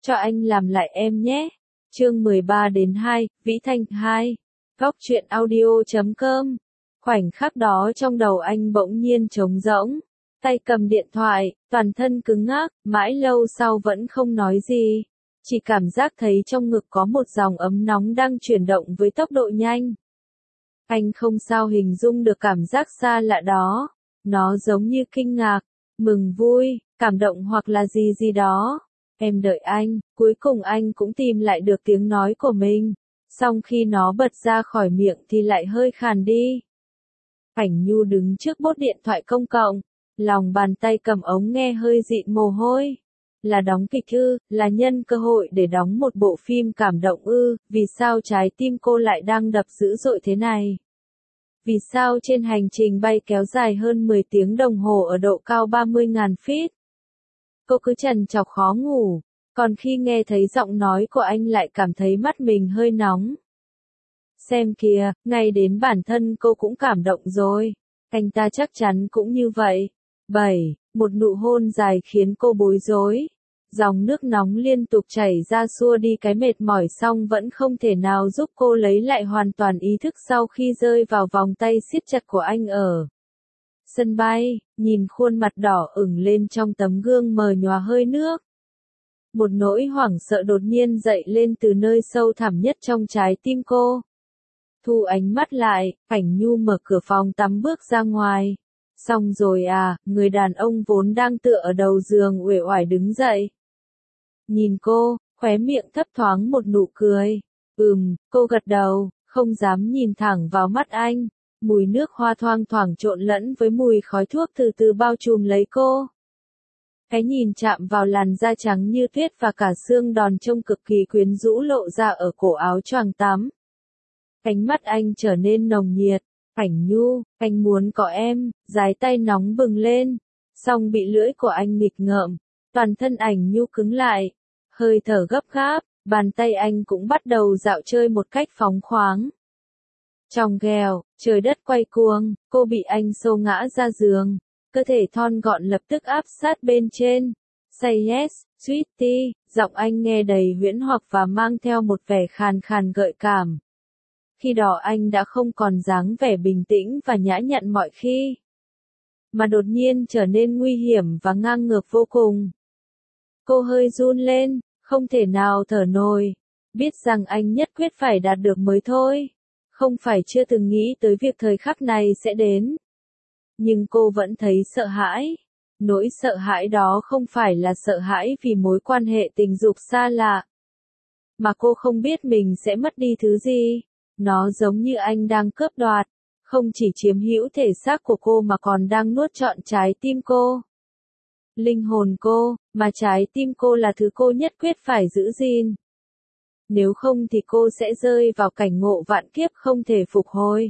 cho anh làm lại em nhé. Chương 13-2, Vĩ Thanh 2. Góc truyện audio.com. Khoảnh khắc đó trong đầu anh bỗng nhiên trống rỗng, tay cầm điện thoại, toàn thân cứng ngắc, mãi lâu sau vẫn không nói gì. Chỉ cảm giác thấy trong ngực có một dòng ấm nóng đang chuyển động với tốc độ nhanh. Anh không sao hình dung được cảm giác xa lạ đó. Nó giống như kinh ngạc, mừng vui, cảm động hoặc là gì gì đó. Em đợi anh, cuối cùng anh cũng tìm lại được tiếng nói của mình. Song khi nó bật ra khỏi miệng thì lại hơi khàn đi. Cảnh Nhu đứng trước bốt điện thoại công cộng, lòng bàn tay cầm ống nghe hơi dịn mồ hôi. Là đóng kịch ư, là nhân cơ hội để đóng một bộ phim cảm động ư, vì sao trái tim cô lại đang đập dữ dội thế này? Vì sao trên hành trình bay kéo dài hơn 10 tiếng đồng hồ ở độ cao 30.000 feet? Cô cứ trằn trọc khó ngủ, còn khi nghe thấy giọng nói của anh lại cảm thấy mắt mình hơi nóng. Xem kìa, ngay đến bản thân cô cũng cảm động rồi. Anh ta chắc chắn cũng như vậy. 7. Một nụ hôn dài khiến cô bối rối. Dòng nước nóng liên tục chảy ra xua đi cái mệt mỏi song vẫn không thể nào giúp cô lấy lại hoàn toàn ý thức sau khi rơi vào vòng tay siết chặt của anh ở sân bay, nhìn khuôn mặt đỏ ửng lên trong tấm gương mờ nhòa hơi nước. Một nỗi hoảng sợ đột nhiên dậy lên từ nơi sâu thẳm nhất trong trái tim cô. Thu ánh mắt lại, Cảnh Nhu mở cửa phòng tắm bước ra ngoài. Xong rồi à, người đàn ông vốn đang tựa ở đầu giường uể oải đứng dậy. Nhìn cô, khóe miệng thấp thoáng một nụ cười. Cô gật đầu, không dám nhìn thẳng vào mắt anh. Mùi nước hoa thoang thoảng trộn lẫn với mùi khói thuốc từ từ bao trùm lấy cô. Cái nhìn chạm vào làn da trắng như tuyết và cả xương đòn trông cực kỳ quyến rũ lộ ra ở cổ áo choàng tắm. Ánh mắt anh trở nên nồng nhiệt. Cảnh Nhu, anh muốn có em, dái tay nóng bừng lên. Song bị lưỡi của anh nghịch ngợm, toàn thân Ảnh Nhu cứng lại. Hơi thở gấp gáp, bàn tay anh cũng bắt đầu dạo chơi một cách phóng khoáng. Trong ghèo, trời đất quay cuồng, cô bị anh xô ngã ra giường. Cơ thể thon gọn lập tức áp sát bên trên. Say yes, sweetie, giọng anh nghe đầy huyễn hoặc và mang theo một vẻ khàn khàn gợi cảm. Khi đó anh đã không còn dáng vẻ bình tĩnh và nhã nhặn mọi khi, mà đột nhiên trở nên nguy hiểm và ngang ngược vô cùng. Cô hơi run lên, không thể nào thở nổi, biết rằng anh nhất quyết phải đạt được mới thôi. Không phải chưa từng nghĩ tới việc thời khắc này sẽ đến. Nhưng cô vẫn thấy sợ hãi. Nỗi sợ hãi đó không phải là sợ hãi vì mối quan hệ tình dục xa lạ, mà cô không biết mình sẽ mất đi thứ gì. Nó giống như anh đang cướp đoạt, không chỉ chiếm hữu thể xác của cô mà còn đang nuốt trọn trái tim cô. Linh hồn cô, mà trái tim cô là thứ cô nhất quyết phải giữ gìn. Nếu không thì cô sẽ rơi vào cảnh ngộ vạn kiếp không thể phục hồi.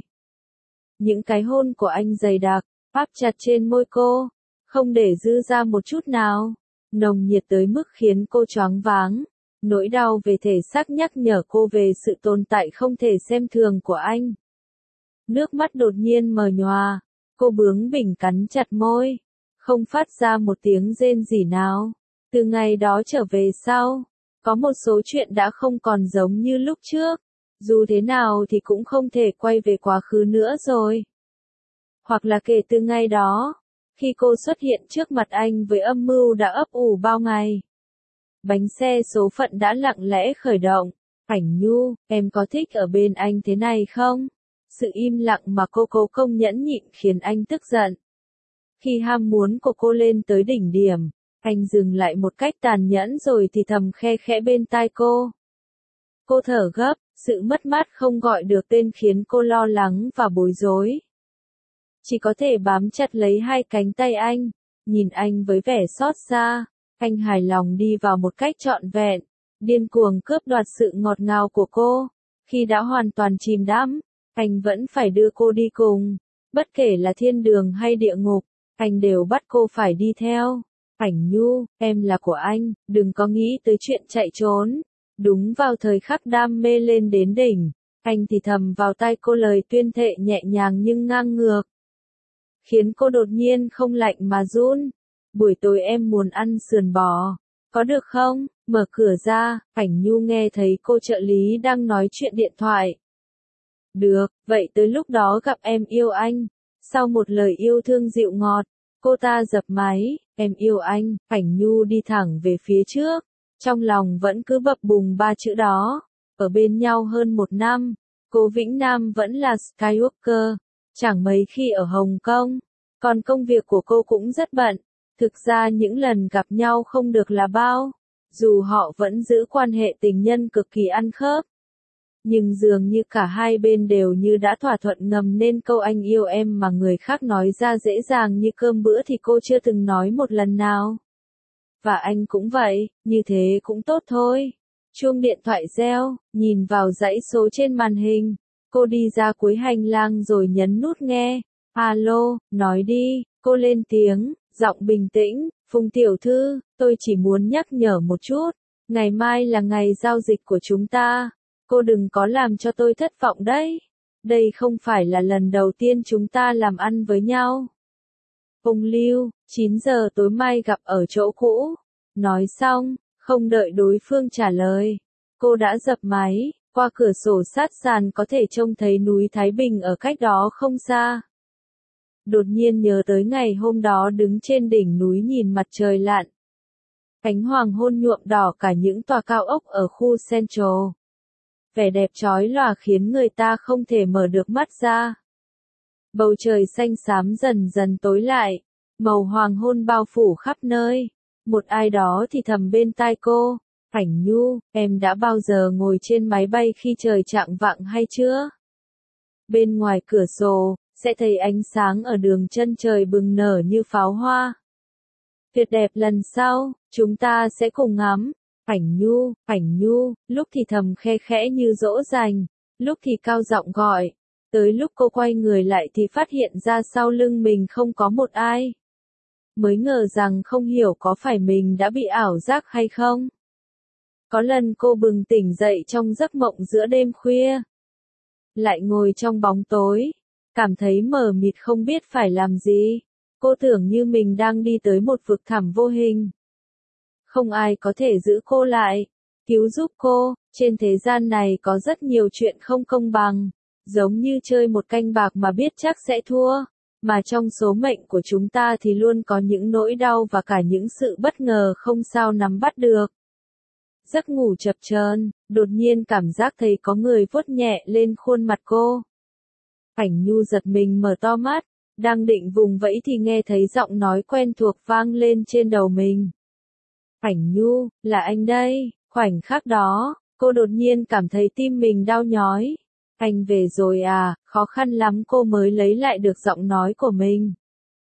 Những cái hôn của anh dày đặc, áp chặt trên môi cô, không để dư ra một chút nào, nồng nhiệt tới mức khiến cô choáng váng. Nỗi đau về thể xác nhắc nhở cô về sự tồn tại không thể xem thường của anh. Nước mắt đột nhiên mờ nhòa, cô bướng bỉnh cắn chặt môi, không phát ra một tiếng rên rỉ nào. Từ ngày đó trở về sau, có một số chuyện đã không còn giống như lúc trước. Dù thế nào thì cũng không thể quay về quá khứ nữa rồi. Hoặc là kể từ ngày đó, khi cô xuất hiện trước mặt anh với âm mưu đã ấp ủ bao ngày. Bánh xe số phận đã lặng lẽ khởi động. Cảnh Nhu, em có thích ở bên anh thế này không? Sự im lặng mà cô cố công nhẫn nhịn khiến anh tức giận. Khi ham muốn của cô lên tới đỉnh điểm, anh dừng lại một cách tàn nhẫn rồi thì thầm khe khẽ bên tai cô. Cô thở gấp, sự mất mát không gọi được tên khiến cô lo lắng và bối rối. Chỉ có thể bám chặt lấy hai cánh tay anh, nhìn anh với vẻ xót xa. Anh hài lòng đi vào một cách trọn vẹn, điên cuồng cướp đoạt sự ngọt ngào của cô. Khi đã hoàn toàn chìm đắm, anh vẫn phải đưa cô đi cùng. Bất kể là thiên đường hay địa ngục, anh đều bắt cô phải đi theo. Cảnh Nhu, em là của anh, đừng có nghĩ tới chuyện chạy trốn. Đúng vào thời khắc đam mê lên đến đỉnh, anh thì thầm vào tai cô lời tuyên thệ nhẹ nhàng nhưng ngang ngược, khiến cô đột nhiên không lạnh mà run. Buổi tối em muốn ăn sườn bò, có được không? Mở cửa ra, Ảnh Nhu nghe thấy cô trợ lý đang nói chuyện điện thoại. Được, vậy tới lúc đó gặp em yêu anh. Sau một lời yêu thương dịu ngọt, cô ta dập máy, em yêu anh, Ảnh Nhu đi thẳng về phía trước. Trong lòng vẫn cứ bập bùng ba chữ đó. Ở bên nhau hơn 1 năm, Cố Vĩnh Nam vẫn là Skywalker, chẳng mấy khi ở Hồng Kông. Còn công việc của cô cũng rất bận. Thực ra những lần gặp nhau không được là bao. Dù họ vẫn giữ quan hệ tình nhân cực kỳ ăn khớp. Nhưng dường như cả hai bên đều như đã thỏa thuận ngầm nên câu anh yêu em mà người khác nói ra dễ dàng như cơm bữa thì cô chưa từng nói một lần nào. Và anh cũng vậy, như thế cũng tốt thôi. Chuông điện thoại reo, nhìn vào dãy số trên màn hình. Cô đi ra cuối hành lang rồi nhấn nút nghe. Alo, nói đi, cô lên tiếng, giọng bình tĩnh. Phùng tiểu thư, tôi chỉ muốn nhắc nhở một chút. Ngày mai là ngày giao dịch của chúng ta. Cô đừng có làm cho tôi thất vọng đấy. Đây không phải là lần đầu tiên chúng ta làm ăn với nhau. Phùng Lưu, 9 giờ tối mai gặp ở chỗ cũ. Nói xong, không đợi đối phương trả lời. Cô đã dập máy, qua cửa sổ sát sàn có thể trông thấy núi Thái Bình ở cách đó không xa. Đột nhiên nhớ tới ngày hôm đó đứng trên đỉnh núi nhìn mặt trời lặn. Ánh hoàng hôn nhuộm đỏ cả những tòa cao ốc ở khu Central. Vẻ đẹp chói lòa khiến người ta không thể mở được mắt ra. Bầu trời xanh xám dần dần tối lại, màu hoàng hôn bao phủ khắp nơi. Một ai đó thì thầm bên tai cô, Ảnh Nhu, em đã bao giờ ngồi trên máy bay khi trời chạng vạng hay chưa? Bên ngoài cửa sổ, sẽ thấy ánh sáng ở đường chân trời bừng nở như pháo hoa. Tuyệt đẹp lần sau, chúng ta sẽ cùng ngắm. Ảnh Nhu, lúc thì thầm khe khẽ như dỗ dành, lúc thì cao giọng gọi. Tới lúc cô quay người lại thì phát hiện ra sau lưng mình không có một ai. Mới ngờ rằng không hiểu có phải mình đã bị ảo giác hay không. Có lần cô bừng tỉnh dậy trong giấc mộng giữa đêm khuya. Lại ngồi trong bóng tối, cảm thấy mờ mịt không biết phải làm gì. Cô tưởng như mình đang đi tới một vực thẳm vô hình. Không ai có thể giữ cô lại, cứu giúp cô. Trên thế gian này có rất nhiều chuyện không công bằng, giống như chơi một canh bạc mà biết chắc sẽ thua. Mà trong số mệnh của chúng ta thì luôn có những nỗi đau và cả những sự bất ngờ không sao nắm bắt được. Giấc ngủ chập chờn, đột nhiên cảm giác thấy có người vuốt nhẹ lên khuôn mặt cô. Ảnh Nhu giật mình mở to mắt, đang định vùng vẫy thì nghe thấy giọng nói quen thuộc vang lên trên đầu mình. Ảnh Nhu, là anh đây. Khoảnh khắc đó, cô đột nhiên cảm thấy tim mình đau nhói. Anh về rồi à, khó khăn lắm cô mới lấy lại được giọng nói của mình.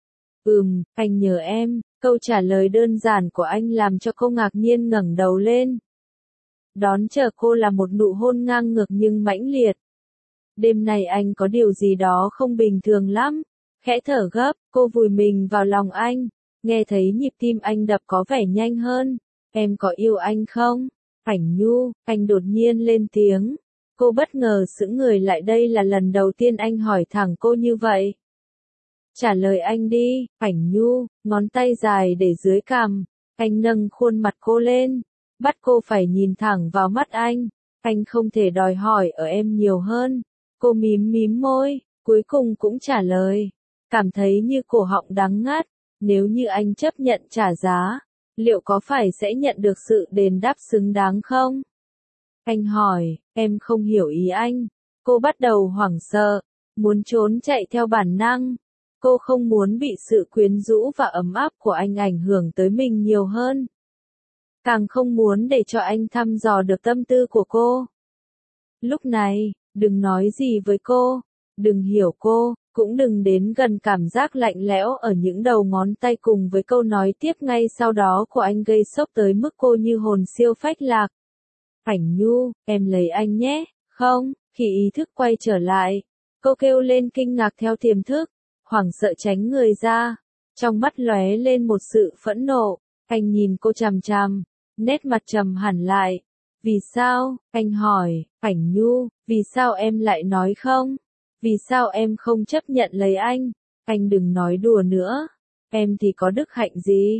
Anh nhớ em. Câu trả lời đơn giản của anh làm cho cô ngạc nhiên ngẩng đầu lên. Đón chờ cô là một nụ hôn ngang ngược nhưng mãnh liệt. Đêm này anh có điều gì đó không bình thường lắm. Khẽ thở gấp, cô vùi mình vào lòng anh. Nghe thấy nhịp tim anh đập có vẻ nhanh hơn. Em có yêu anh không? Ảnh Nhu, anh đột nhiên lên tiếng. Cô bất ngờ sững người lại, đây là lần đầu tiên anh hỏi thẳng cô như vậy. Trả lời anh đi, Ảnh Nhu, ngón tay dài để dưới cằm. Anh nâng khuôn mặt cô lên, bắt cô phải nhìn thẳng vào mắt anh. Anh không thể đòi hỏi ở em nhiều hơn. Cô mím mím môi, cuối cùng cũng trả lời. Cảm thấy như cổ họng đắng ngắt. Nếu như anh chấp nhận trả giá, liệu có phải sẽ nhận được sự đền đáp xứng đáng không? Anh hỏi, em không hiểu ý anh. Cô bắt đầu hoảng sợ, muốn trốn chạy theo bản năng. Cô không muốn bị sự quyến rũ và ấm áp của anh ảnh hưởng tới mình nhiều hơn. Càng không muốn để cho anh thăm dò được tâm tư của cô. Lúc này, đừng nói gì với cô, đừng hiểu cô, cũng đừng đến gần. Cảm giác lạnh lẽo ở những đầu ngón tay cùng với câu nói tiếp ngay sau đó của anh gây sốc tới mức cô như hồn siêu phách lạc. Ảnh Nhu, em lấy anh nhé, không? Khi ý thức quay trở lại, cô kêu lên kinh ngạc theo tiềm thức, hoảng sợ tránh người ra, trong mắt lóe lên một sự phẫn nộ. Anh nhìn cô chằm chằm, nét mặt trầm hẳn lại. Vì sao? Anh hỏi. Ảnh Nhu, vì sao em lại nói không? Vì sao em không chấp nhận lấy anh? Anh đừng nói đùa nữa. Em thì có đức hạnh gì?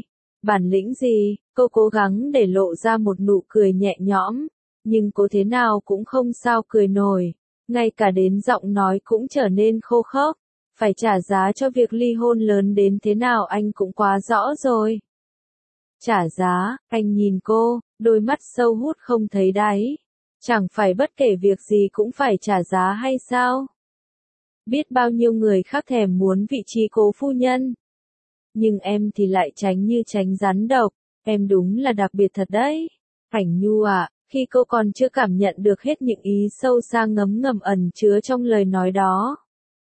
Bản lĩnh gì? Cô cố gắng để lộ ra một nụ cười nhẹ nhõm, nhưng cô thế nào cũng không sao cười nổi, ngay cả đến giọng nói cũng trở nên khô khốc. Phải trả giá cho việc ly hôn lớn đến thế nào anh cũng quá rõ rồi. Trả giá, anh nhìn cô, đôi mắt sâu hút không thấy đáy. Chẳng phải bất kể việc gì cũng phải trả giá hay sao? Biết bao nhiêu người khác thèm muốn vị trí cố phu nhân. Nhưng em thì lại tránh như tránh rắn độc, em đúng là đặc biệt thật đấy. Cảnh Nhu à, khi cô còn chưa cảm nhận được hết những ý sâu xa ngấm ngầm ẩn chứa trong lời nói đó.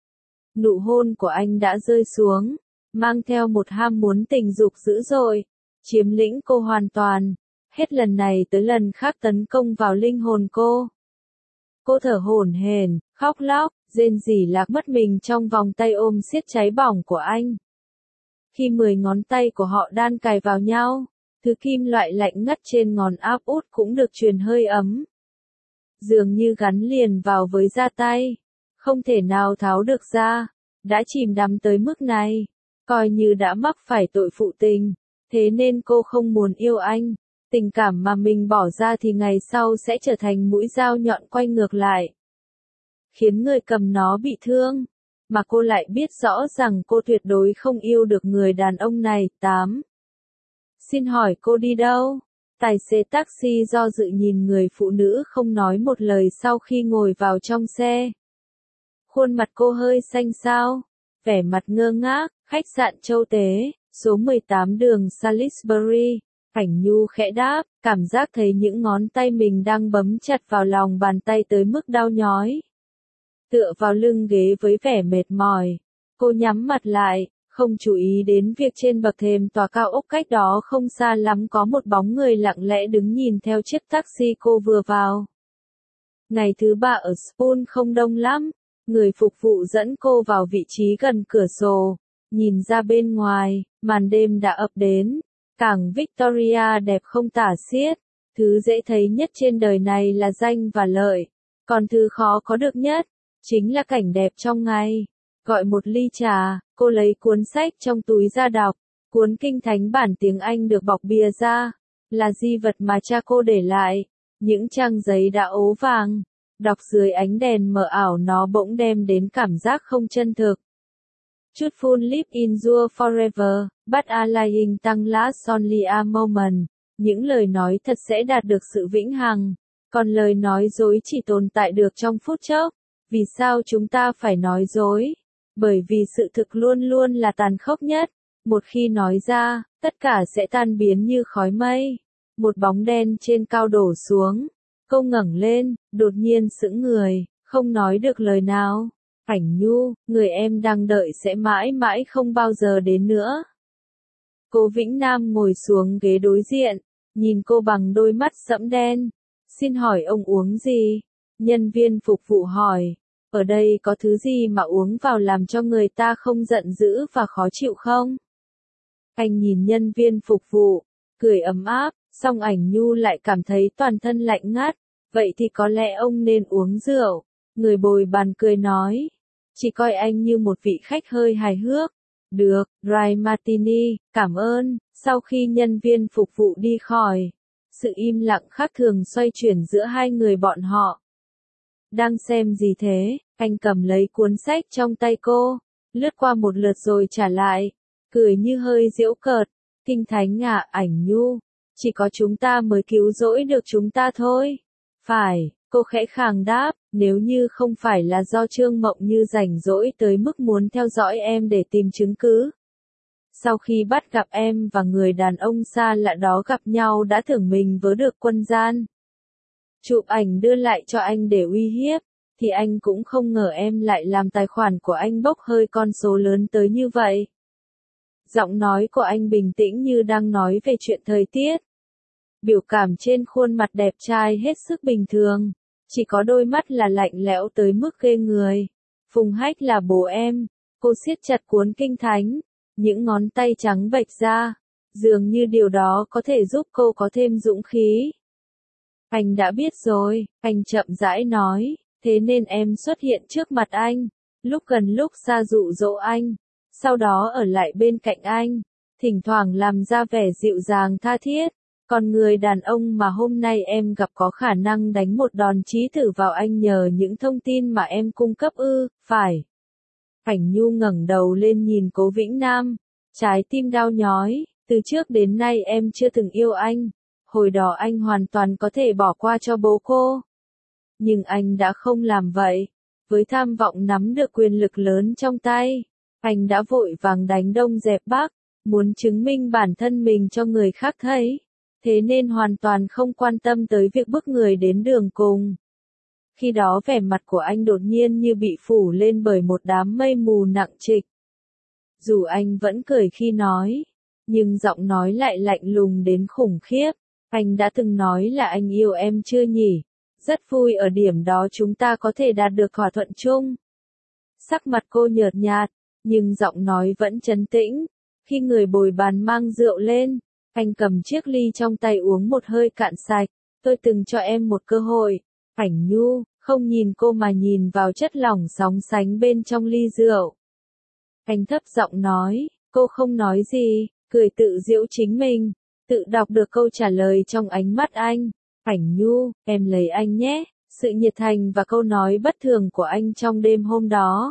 Nụ hôn của anh đã rơi xuống, mang theo một ham muốn tình dục dữ dội, chiếm lĩnh cô hoàn toàn, hết lần này tới lần khác tấn công vào linh hồn cô. Cô thở hổn hển, khóc lóc, rên rỉ lạc mất mình trong vòng tay ôm siết cháy bỏng của anh. Khi 10 ngón tay của họ đan cài vào nhau, thứ kim loại lạnh ngắt trên ngón áp út cũng được truyền hơi ấm. Dường như gắn liền vào với da tay, không thể nào tháo được ra, đã chìm đắm tới mức này, coi như đã mắc phải tội phụ tình, thế nên cô không muốn yêu anh. Tình cảm mà mình bỏ ra thì ngày sau sẽ trở thành mũi dao nhọn quay ngược lại, khiến người cầm nó bị thương, mà cô lại biết rõ rằng cô tuyệt đối không yêu được người đàn ông này. 8. Xin hỏi cô đi đâu? Tài xế taxi do dự nhìn người phụ nữ không nói một lời sau khi ngồi vào trong xe. Khuôn mặt cô hơi xanh xao, vẻ mặt ngơ ngác. Khách sạn Châu Tế, số 18 đường Salisbury. Cảnh Nhu khẽ đáp, cảm giác thấy những ngón tay mình đang bấm chặt vào lòng bàn tay tới mức đau nhói. Tựa vào lưng ghế với vẻ mệt mỏi, cô nhắm mặt lại, không chú ý đến việc trên bậc thềm tòa cao ốc cách đó không xa lắm có một bóng người lặng lẽ đứng nhìn theo chiếc taxi cô vừa vào. Ngày thứ 3 ở Spoon không đông lắm, người phục vụ dẫn cô vào vị trí gần cửa sổ, nhìn ra bên ngoài, màn đêm đã ập đến. Cảng Victoria đẹp không tả xiết, thứ dễ thấy nhất trên đời này là danh và lợi, còn thứ khó có được nhất, chính là cảnh đẹp trong ngày. Gọi một ly trà, cô lấy cuốn sách trong túi ra đọc, cuốn kinh thánh bản tiếng Anh được bọc bìa ra, là di vật mà cha cô để lại, những trang giấy đã ố vàng, đọc dưới ánh đèn mờ ảo nó bỗng đem đến cảm giác không chân thực. Chút full live in your forever, but a lying tongue lasts only a moment. Những lời nói thật sẽ đạt được sự vĩnh hằng, còn lời nói dối chỉ tồn tại được trong phút chốc. Vì sao chúng ta phải nói dối? Bởi vì sự thực luôn luôn là tàn khốc nhất. Một khi nói ra, tất cả sẽ tan biến như khói mây. Một bóng đen trên cao đổ xuống. Cô ngẩng lên, đột nhiên sững người, không nói được lời nào. Cảnh Nhu, người em đang đợi sẽ mãi mãi không bao giờ đến nữa. Cố Vĩnh Nam ngồi xuống ghế đối diện, nhìn cô bằng đôi mắt sẫm đen. Xin hỏi ông uống gì? Nhân viên phục vụ hỏi. Ở đây có thứ gì mà uống vào làm cho người ta không giận dữ và khó chịu không? Anh nhìn nhân viên phục vụ, cười ấm áp, song Ảnh Nhu lại cảm thấy toàn thân lạnh ngắt. Vậy thì có lẽ ông nên uống rượu. Người bồi bàn cười nói. Chỉ coi anh như một vị khách hơi hài hước. Được, Dry Martini, cảm ơn. Sau khi nhân viên phục vụ đi khỏi, sự im lặng khác thường xoay chuyển giữa hai người bọn họ. Đang xem gì thế? Anh cầm lấy cuốn sách trong tay cô, lướt qua một lượt rồi trả lại, cười như hơi giễu cợt. Kinh thánh à, Ảnh Nhu, chỉ có chúng ta mới cứu rỗi được chúng ta thôi. Phải, cô khẽ khàng đáp, nếu như không phải là do Trương Mộng Như rảnh rỗi tới mức muốn theo dõi em để tìm chứng cứ. Sau khi bắt gặp em và người đàn ông xa lạ đó gặp nhau đã tưởng mình vớ được quân gian. Chụp ảnh đưa lại cho anh để uy hiếp, thì anh cũng không ngờ em lại làm tài khoản của anh bốc hơi con số lớn tới như vậy. Giọng nói của anh bình tĩnh như đang nói về chuyện thời tiết. Biểu cảm trên khuôn mặt đẹp trai hết sức bình thường, chỉ có đôi mắt là lạnh lẽo tới mức ghê người. Phùng Hách là bố em, cô siết chặt cuốn kinh thánh, những ngón tay trắng bệch ra, dường như điều đó có thể giúp cô có thêm dũng khí. Anh đã biết rồi, anh chậm rãi nói, thế nên em xuất hiện trước mặt anh, lúc gần lúc xa dụ dỗ anh, sau đó ở lại bên cạnh anh, thỉnh thoảng làm ra vẻ dịu dàng tha thiết. Còn người đàn ông mà hôm nay em gặp có khả năng đánh một đòn chí tử vào anh nhờ những thông tin mà em cung cấp ư, phải. Cảnh Nhu ngẩng đầu lên nhìn Cố Vĩnh Nam, trái tim đau nhói, từ trước đến nay em chưa từng yêu anh, hồi đó anh hoàn toàn có thể bỏ qua cho bố cô. Nhưng anh đã không làm vậy, với tham vọng nắm được quyền lực lớn trong tay, anh đã vội vàng đánh Đông dẹp Bắc, muốn chứng minh bản thân mình cho người khác thấy, thế nên hoàn toàn không quan tâm tới việc bức người đến đường cùng. Khi đó vẻ mặt của anh đột nhiên như bị phủ lên bởi một đám mây mù nặng trịch. Dù anh vẫn cười khi nói, nhưng giọng nói lại lạnh lùng đến khủng khiếp. Anh đã từng nói là anh yêu em chưa nhỉ? Rất vui ở điểm đó chúng ta có thể đạt được thỏa thuận chung. Sắc mặt cô nhợt nhạt, nhưng giọng nói vẫn trấn tĩnh. Khi người bồi bàn mang rượu lên, anh cầm chiếc ly trong tay uống một hơi cạn sạch. Tôi từng cho em một cơ hội. Cảnh Nhu, không nhìn cô mà nhìn vào chất lỏng sóng sánh bên trong ly rượu. Anh thấp giọng nói, cô không nói gì, cười tự giễu chính mình, tự đọc được câu trả lời trong ánh mắt anh. Cảnh Nhu, em lấy anh nhé, sự nhiệt thành và câu nói bất thường của anh trong đêm hôm đó.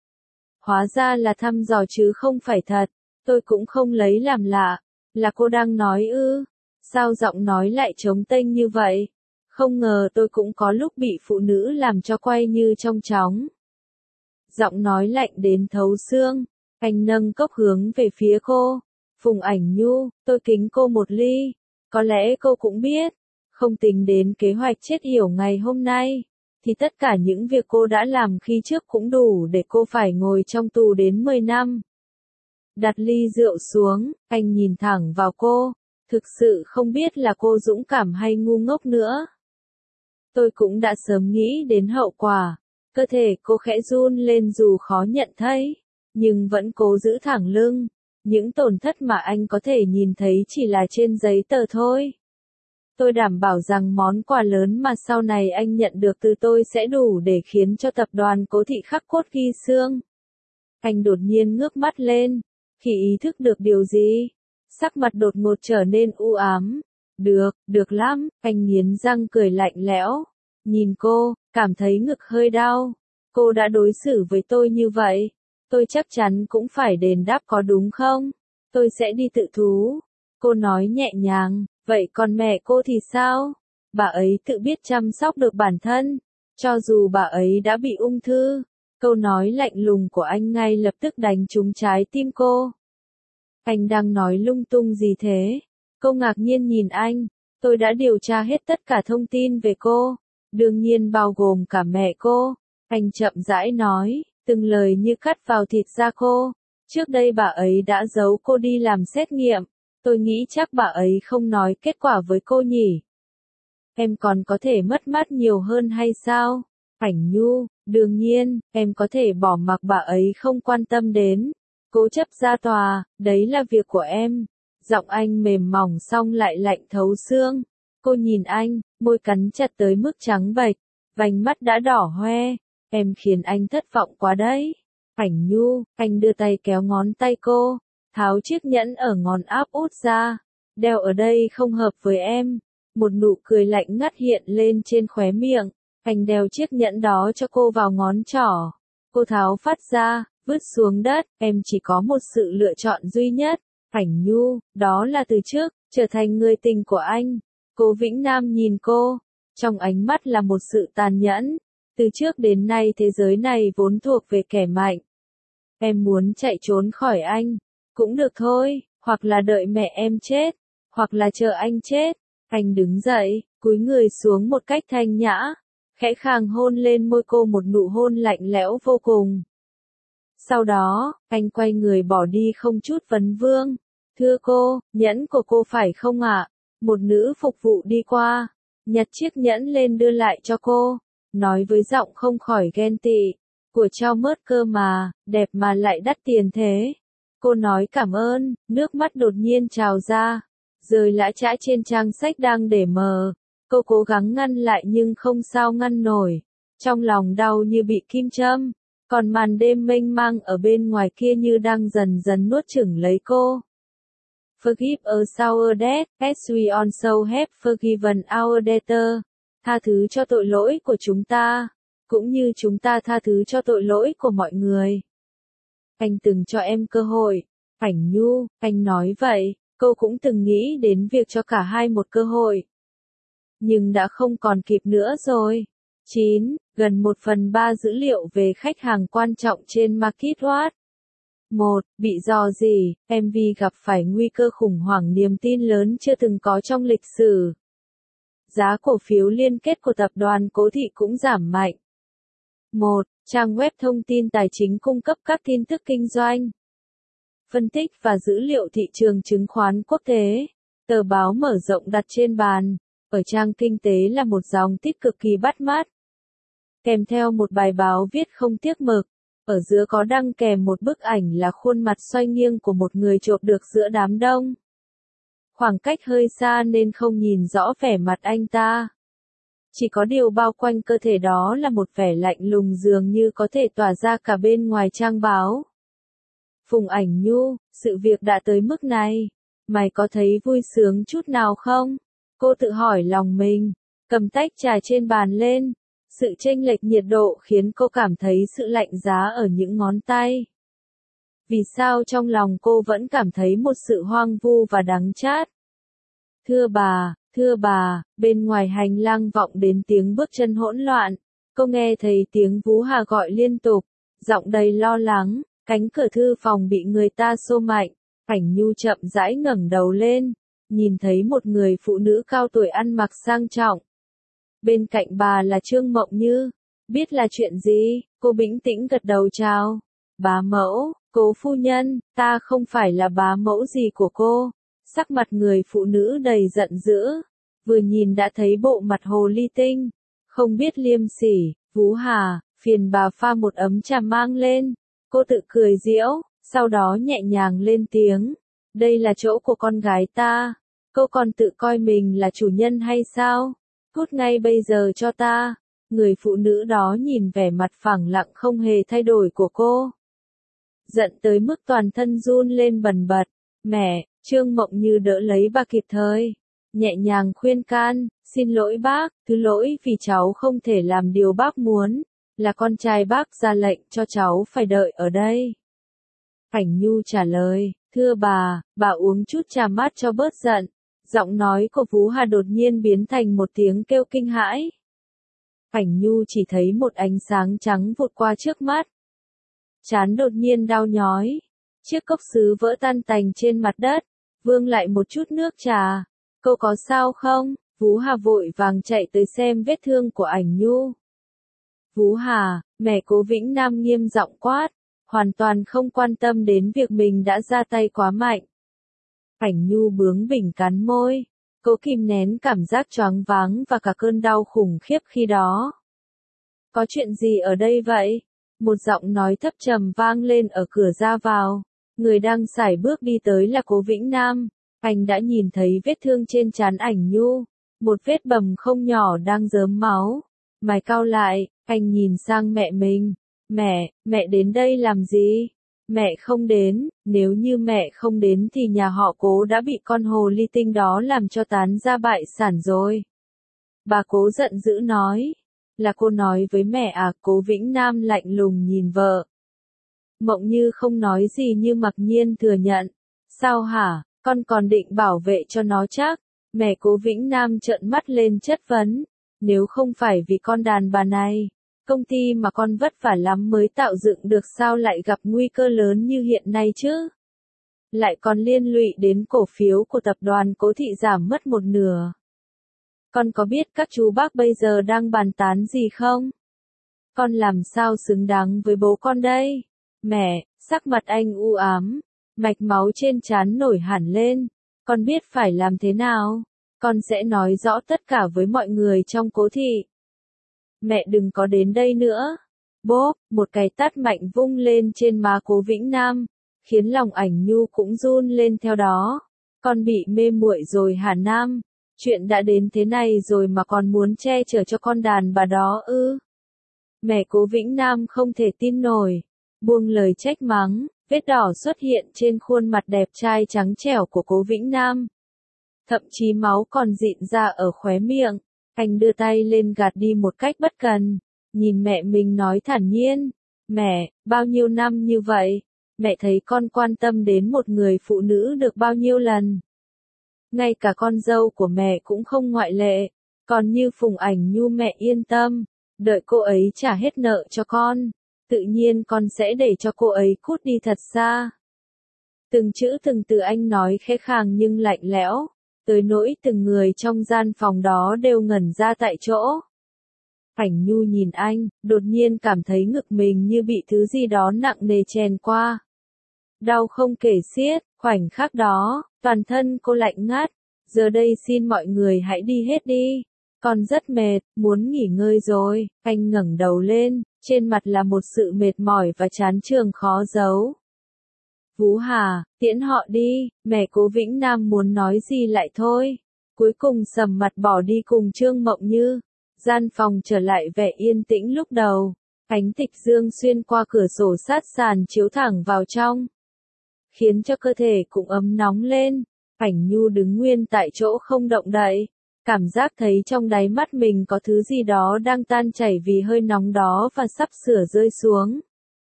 Hóa ra là thăm dò chứ không phải thật, tôi cũng không lấy làm lạ, là cô đang nói ư, sao giọng nói lại trống tênh như vậy? Không ngờ tôi cũng có lúc bị phụ nữ làm cho quay như trong chóng. Giọng nói lạnh đến thấu xương, anh nâng cốc hướng về phía cô. Phùng Ảnh Nhu, tôi kính cô một ly. Có lẽ cô cũng biết, không tính đến kế hoạch chết yểu ngày hôm nay, thì tất cả những việc cô đã làm khi trước cũng đủ để cô phải ngồi trong tù đến 10 năm. Đặt ly rượu xuống, anh nhìn thẳng vào cô, thực sự không biết là cô dũng cảm hay ngu ngốc nữa. Tôi cũng đã sớm nghĩ đến hậu quả, cơ thể cô khẽ run lên dù khó nhận thấy, nhưng vẫn cố giữ thẳng lưng. Những tổn thất mà anh có thể nhìn thấy chỉ là trên giấy tờ thôi. Tôi đảm bảo rằng món quà lớn mà sau này anh nhận được từ tôi sẽ đủ để khiến cho tập đoàn Cố Thị khắc cốt ghi xương. Anh đột nhiên ngước mắt lên, khi ý thức được điều gì, sắc mặt đột ngột trở nên u ám. Được lắm, anh nghiến răng cười lạnh lẽo. Nhìn cô, cảm thấy ngực hơi đau. Cô đã đối xử với tôi như vậy, tôi chắc chắn cũng phải đền đáp có đúng không? Tôi sẽ đi tự thú. Cô nói nhẹ nhàng, vậy còn mẹ cô thì sao? Bà ấy tự biết chăm sóc được bản thân, cho dù bà ấy đã bị ung thư. Câu nói lạnh lùng của anh ngay lập tức đánh trúng trái tim cô. Anh đang nói lung tung gì thế? Cô ngạc nhiên nhìn anh, tôi đã điều tra hết tất cả thông tin về cô, đương nhiên bao gồm cả mẹ cô. Anh chậm rãi nói, từng lời như cắt vào thịt da cô. Trước đây bà ấy đã giấu cô đi làm xét nghiệm, tôi nghĩ chắc bà ấy không nói kết quả với cô nhỉ. Em còn có thể mất mát nhiều hơn hay sao? Cảnh Nhu, đương nhiên, em có thể bỏ mặc bà ấy không quan tâm đến. Cố chấp ra tòa, đấy là việc của em. Giọng anh mềm mỏng xong lại lạnh thấu xương. Cô nhìn anh, môi cắn chặt tới mức trắng bệch, vành mắt đã đỏ hoe. Em khiến anh thất vọng quá đấy. Cảnh Nhu, anh đưa tay kéo ngón tay cô, tháo chiếc nhẫn ở ngón áp út ra. Đeo ở đây không hợp với em. Một nụ cười lạnh ngắt hiện lên trên khóe miệng. Anh đeo chiếc nhẫn đó cho cô vào ngón trỏ. Cô tháo phát ra, vứt xuống đất. Em chỉ có một sự lựa chọn duy nhất. Cảnh Nhu, đó là từ trước, trở thành người tình của anh. Cố Vĩnh Nam nhìn cô, trong ánh mắt là một sự tàn nhẫn. Từ trước đến nay thế giới này vốn thuộc về kẻ mạnh. Em muốn chạy trốn khỏi anh, cũng được thôi, hoặc là đợi mẹ em chết, hoặc là chờ anh chết. Anh đứng dậy, cúi người xuống một cách thanh nhã, khẽ khàng hôn lên môi cô một nụ hôn lạnh lẽo vô cùng. Sau đó, anh quay người bỏ đi không chút vấn vương. Thưa cô, nhẫn của cô phải không ạ? Một nữ phục vụ đi qua, nhặt chiếc nhẫn lên đưa lại cho cô, nói với giọng không khỏi ghen tị. Của trao mớt cơ mà, đẹp mà lại đắt tiền thế. Cô nói cảm ơn, nước mắt đột nhiên trào ra, rơi lã chã trên trang sách đang để mờ. Cô cố gắng ngăn lại nhưng không sao ngăn nổi. Trong lòng đau như bị kim châm, còn màn đêm mênh mang ở bên ngoài kia như đang dần dần nuốt chửng lấy cô. Forgive us our debt, as we also have forgiven our debtor. Tha thứ cho tội lỗi của chúng ta, cũng như chúng ta tha thứ cho tội lỗi của mọi người. Anh từng cho em cơ hội. Ảnh Nhu, anh nói vậy, cô cũng từng nghĩ đến việc cho cả hai một cơ hội. Nhưng đã không còn kịp nữa rồi. 9. Gần 1/3 dữ liệu về khách hàng quan trọng trên MarketWatch. 1. Bị rò rỉ, MV gặp phải nguy cơ khủng hoảng niềm tin lớn chưa từng có trong lịch sử. Giá cổ phiếu liên kết của tập đoàn Cố Thị cũng giảm mạnh. 1. Trang web thông tin tài chính cung cấp các tin tức kinh doanh, phân tích và dữ liệu thị trường chứng khoán quốc tế. Tờ báo mở rộng đặt trên bàn. Ở trang kinh tế là một dòng tít cực kỳ bắt mắt. Kèm theo một bài báo viết không tiếc mực. Ở giữa có đăng kèm một bức ảnh là khuôn mặt xoay nghiêng của một người chộp được giữa đám đông. Khoảng cách hơi xa nên không nhìn rõ vẻ mặt anh ta. Chỉ có điều bao quanh cơ thể đó là một vẻ lạnh lùng dường như có thể tỏa ra cả bên ngoài trang báo. Phùng Ảnh Nhu, sự việc đã tới mức này. Mày có thấy vui sướng chút nào không? Cô tự hỏi lòng mình, cầm tách trà trên bàn lên. Sự chênh lệch nhiệt độ khiến cô cảm thấy sự lạnh giá ở những ngón tay. Vì sao trong lòng cô vẫn cảm thấy một sự hoang vu và đắng chát? Thưa bà, bên ngoài hành lang vọng đến tiếng bước chân hỗn loạn. Cô nghe thấy tiếng Vú Hà gọi liên tục, giọng đầy lo lắng, cánh cửa thư phòng bị người ta xô mạnh. Ảnh Nhu chậm rãi ngẩng đầu lên, nhìn thấy một người phụ nữ cao tuổi ăn mặc sang trọng. Bên cạnh bà là Trương Mộng Như. Biết là chuyện gì, cô bình tĩnh gật đầu chào. Bá mẫu, Cố phu nhân, ta không phải là bá mẫu gì của cô. Sắc mặt người phụ nữ đầy giận dữ. Vừa nhìn đã thấy bộ mặt hồ ly tinh. Không biết liêm sỉ. Vú Hà, phiền bà pha một ấm trà mang lên. Cô tự cười giễu, sau đó nhẹ nhàng lên tiếng. Đây là chỗ của con gái ta. Cô còn tự coi mình là chủ nhân hay sao? Cút ngay bây giờ cho ta. Người phụ nữ đó nhìn vẻ mặt phẳng lặng không hề thay đổi của cô. Giận tới mức toàn thân run lên bần bật. Mẹ, Trương Mộng Như đỡ lấy bà kịp thời. Nhẹ nhàng khuyên can, xin lỗi bác, thứ lỗi vì cháu không thể làm điều bác muốn. Là con trai bác ra lệnh cho cháu phải đợi ở đây. Ảnh Nhu trả lời, thưa bà uống chút trà mát cho bớt giận. Giọng nói của Vú Hà đột nhiên biến thành một tiếng kêu kinh hãi. Ảnh Nhu chỉ thấy một ánh sáng trắng vụt qua trước mắt. Trán đột nhiên đau nhói. Chiếc cốc sứ vỡ tan tành trên mặt đất. Vương lại một chút nước trà. Cô có sao không? Vú Hà vội vàng chạy tới xem vết thương của Ảnh Nhu. Vú Hà, mẹ Cố Vĩnh Nam nghiêm giọng quát. Hoàn toàn không quan tâm đến việc mình đã ra tay quá mạnh. Ảnh Nhu bướng bỉnh cắn môi. Cô kìm nén cảm giác choáng váng và cả cơn đau khủng khiếp khi đó. Có chuyện gì ở đây vậy? Một giọng nói thấp trầm vang lên ở cửa ra vào. Người đang sải bước đi tới là Cố Vĩnh Nam. Anh đã nhìn thấy vết thương trên trán Ảnh Nhu. Một vết bầm không nhỏ đang rớm máu. Mày cau lại, anh nhìn sang mẹ mình. Mẹ đến đây làm gì? Mẹ không đến, nếu như mẹ không đến thì nhà họ Cố đã bị con hồ ly tinh đó làm cho tán ra bại sản rồi. Bà Cố giận dữ nói. Là cô nói với mẹ à? Cố Vĩnh Nam lạnh lùng nhìn vợ. Mộng Như không nói gì nhưng mặc nhiên thừa nhận. Sao hả, con còn định bảo vệ cho nó chắc? Mẹ Cố Vĩnh Nam trợn mắt lên chất vấn. Nếu không phải vì con đàn bà này, công ty mà con vất vả lắm mới tạo dựng được sao lại gặp nguy cơ lớn như hiện nay chứ? Lại còn liên lụy đến cổ phiếu của tập đoàn Cố Thị giảm mất 1/2. Con có biết các chú bác bây giờ đang bàn tán gì không? Con làm sao xứng đáng với bố con đây? Mẹ, sắc mặt anh u ám, mạch máu trên trán nổi hẳn lên. Con biết phải làm thế nào? Con sẽ nói rõ tất cả với mọi người trong Cố Thị. Mẹ đừng có đến đây nữa. Bốp, một cái tát mạnh vung lên trên má Cố Vĩnh Nam, khiến lòng Ảnh Nhu cũng run lên theo đó. Con bị mê muội rồi hả Nam? Chuyện đã đến thế này rồi mà còn muốn che chở cho con đàn bà đó ư? Mẹ Cố Vĩnh Nam không thể tin nổi, buông lời trách mắng, Vết đỏ xuất hiện trên khuôn mặt đẹp trai trắng trẻo của Cố Vĩnh Nam. Thậm chí máu còn dịn ra ở khóe miệng. Anh đưa tay lên gạt đi một cách bất cần. Nhìn mẹ mình nói thản nhiên. Mẹ, bao nhiêu năm như vậy, mẹ thấy con quan tâm đến một người phụ nữ được bao nhiêu lần. Ngay cả con dâu của mẹ cũng không ngoại lệ. Còn như Phùng Ảnh Nhu mẹ yên tâm. Đợi cô ấy trả hết nợ cho con. Tự nhiên con sẽ để cho cô ấy cút đi thật xa. Từng chữ từng từ anh nói khẽ khàng nhưng lạnh lẽo. Tới nỗi từng người trong gian phòng đó đều ngẩn ra tại chỗ. Ảnh Nhu nhìn anh, đột nhiên cảm thấy ngực mình như bị thứ gì đó nặng nề chèn qua. Đau không kể xiết, khoảnh khắc đó, toàn thân cô lạnh ngắt. Giờ đây xin mọi người hãy đi hết đi. Con rất mệt, muốn nghỉ ngơi rồi. Anh ngẩng đầu lên, trên mặt là một sự mệt mỏi và chán chường khó giấu. Vũ Hà, tiễn họ đi, mẹ Cố Vĩnh Nam muốn nói gì lại thôi. Cuối cùng sầm mặt bỏ đi cùng Trương Mộng Như. Gian phòng trở lại vẻ yên tĩnh lúc đầu. Ánh tịch dương xuyên qua cửa sổ sát sàn chiếu thẳng vào trong. Khiến cho cơ thể cũng ấm nóng lên. Ảnh Nhu đứng nguyên tại chỗ không động đậy. Cảm giác thấy trong đáy mắt mình có thứ gì đó đang tan chảy vì hơi nóng đó và sắp sửa rơi xuống.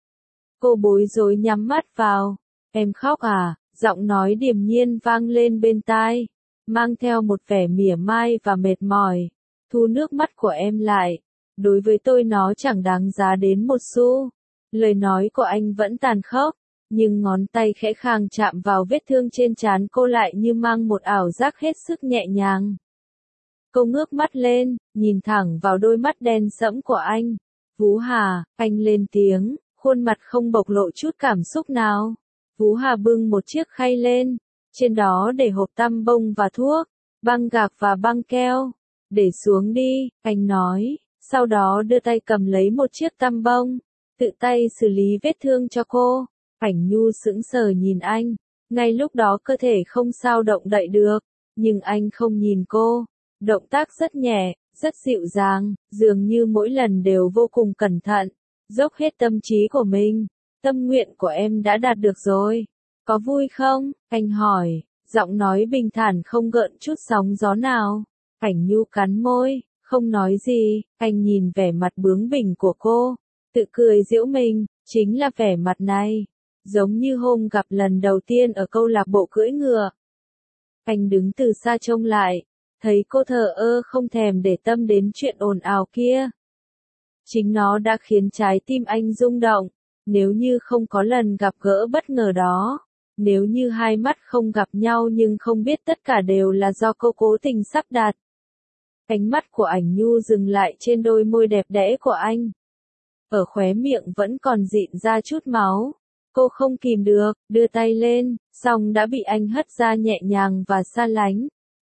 Cô bối rối nhắm mắt vào. Em khóc à? Giọng nói điềm nhiên vang lên bên tai. Mang theo một vẻ mỉa mai và mệt mỏi. Thu nước mắt của em lại. Đối với tôi nó chẳng đáng giá đến một xu. Lời nói của anh vẫn tàn khốc. Nhưng ngón tay khẽ khàng chạm vào vết thương trên trán cô lại như mang một ảo giác hết sức nhẹ nhàng. Cô ngước mắt lên, nhìn thẳng vào đôi mắt đen sẫm của anh. Vũ Hà, anh lên tiếng, khuôn mặt không bộc lộ chút cảm xúc nào. Vũ Hà bưng một chiếc khay lên, trên đó để hộp tăm bông và thuốc, băng gạc và băng keo. Để xuống đi, anh nói, sau đó đưa tay cầm lấy một chiếc tăm bông, tự tay xử lý vết thương cho cô. Ảnh Nhu sững sờ nhìn anh, ngay lúc đó cơ thể không sao động đậy được, nhưng anh không nhìn cô. Động tác rất nhẹ, rất dịu dàng, dường như mỗi lần đều vô cùng cẩn thận, dốc hết tâm trí của mình. Tâm nguyện của em đã đạt được rồi. Có vui không? Anh hỏi, giọng nói bình thản không gợn chút sóng gió nào. Ảnh Nhu cắn môi, không nói gì, anh nhìn vẻ mặt bướng bỉnh của cô, tự cười giễu mình, chính là vẻ mặt này. Giống như hôm gặp lần đầu tiên ở câu lạc bộ cưỡi ngựa. Anh đứng từ xa trông lại. Thấy cô thờ ơ không thèm để tâm đến chuyện ồn ào kia. Chính nó đã khiến trái tim anh rung động. Nếu như không có lần gặp gỡ bất ngờ đó. Nếu như hai mắt không gặp nhau nhưng không biết tất cả đều là do cô cố tình sắp đặt. Ánh mắt của Ảnh Nhu dừng lại trên đôi môi đẹp đẽ của anh. Ở khóe miệng vẫn còn dịn ra chút máu. Cô không kìm được, đưa tay lên, song đã bị anh hất ra nhẹ nhàng và xa lánh.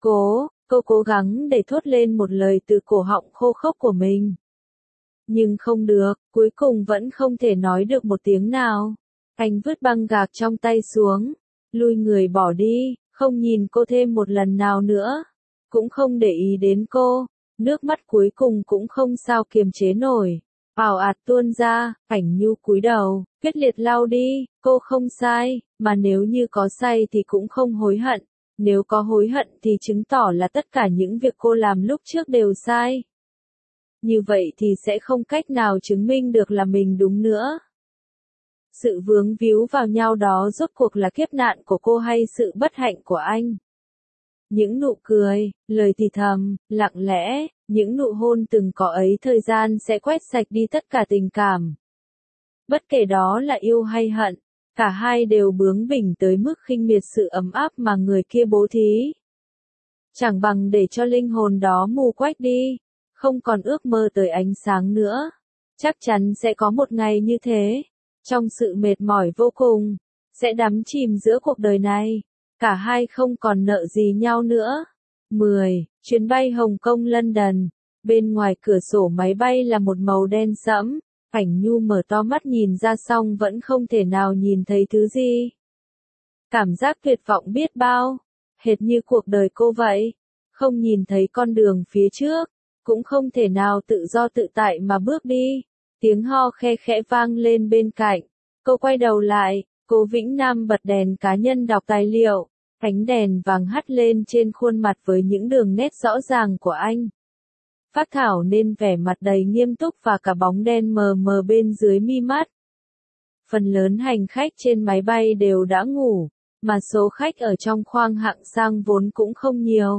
Cô cố gắng để thốt lên một lời từ cổ họng khô khốc của mình. Nhưng không được, cuối cùng vẫn không thể nói được một tiếng nào. Anh vứt băng gạc trong tay xuống, lui người bỏ đi, không nhìn cô thêm một lần nào nữa. Cũng không để ý đến cô, nước mắt cuối cùng cũng không sao kiềm chế nổi. Ào ạt tuôn ra, Ảnh Nhu cúi đầu, quyết liệt lau đi, cô không sai, mà nếu như có sai thì cũng không hối hận. Nếu có hối hận thì chứng tỏ là tất cả những việc cô làm lúc trước đều sai. Như vậy thì sẽ không cách nào chứng minh được là mình đúng nữa. Sự vướng víu vào nhau đó rốt cuộc là kiếp nạn của cô hay sự bất hạnh của anh? Những nụ cười, lời thì thầm, lặng lẽ, những nụ hôn từng có ấy thời gian sẽ quét sạch đi tất cả tình cảm. Bất kể đó là yêu hay hận, cả hai đều bướng bỉnh tới mức khinh miệt sự ấm áp mà người kia bố thí. Chẳng bằng để cho linh hồn đó mù quách đi, không còn ước mơ tới ánh sáng nữa. Chắc chắn sẽ có một ngày như thế, trong sự mệt mỏi vô cùng, sẽ đắm chìm giữa cuộc đời này. Cả hai không còn nợ gì nhau nữa. 10. Chuyến bay Hồng Kông London. Bên ngoài cửa sổ máy bay là một màu đen sẫm. Ảnh Nhu mở to mắt nhìn ra xong vẫn không thể nào nhìn thấy thứ gì. Cảm giác tuyệt vọng biết bao. Hệt như cuộc đời cô vậy. Không nhìn thấy con đường phía trước. Cũng không thể nào tự do tự tại mà bước đi. Tiếng ho khe khẽ vang lên bên cạnh. Cô quay đầu lại. Cố Vĩnh Nam bật đèn cá nhân đọc tài liệu, ánh đèn vàng hắt lên trên khuôn mặt với những đường nét rõ ràng của anh. Phác Thảo nên vẻ mặt đầy nghiêm túc và cả bóng đen mờ mờ bên dưới mi mắt. Phần lớn hành khách trên máy bay đều đã ngủ, mà số khách ở trong khoang hạng sang vốn cũng không nhiều.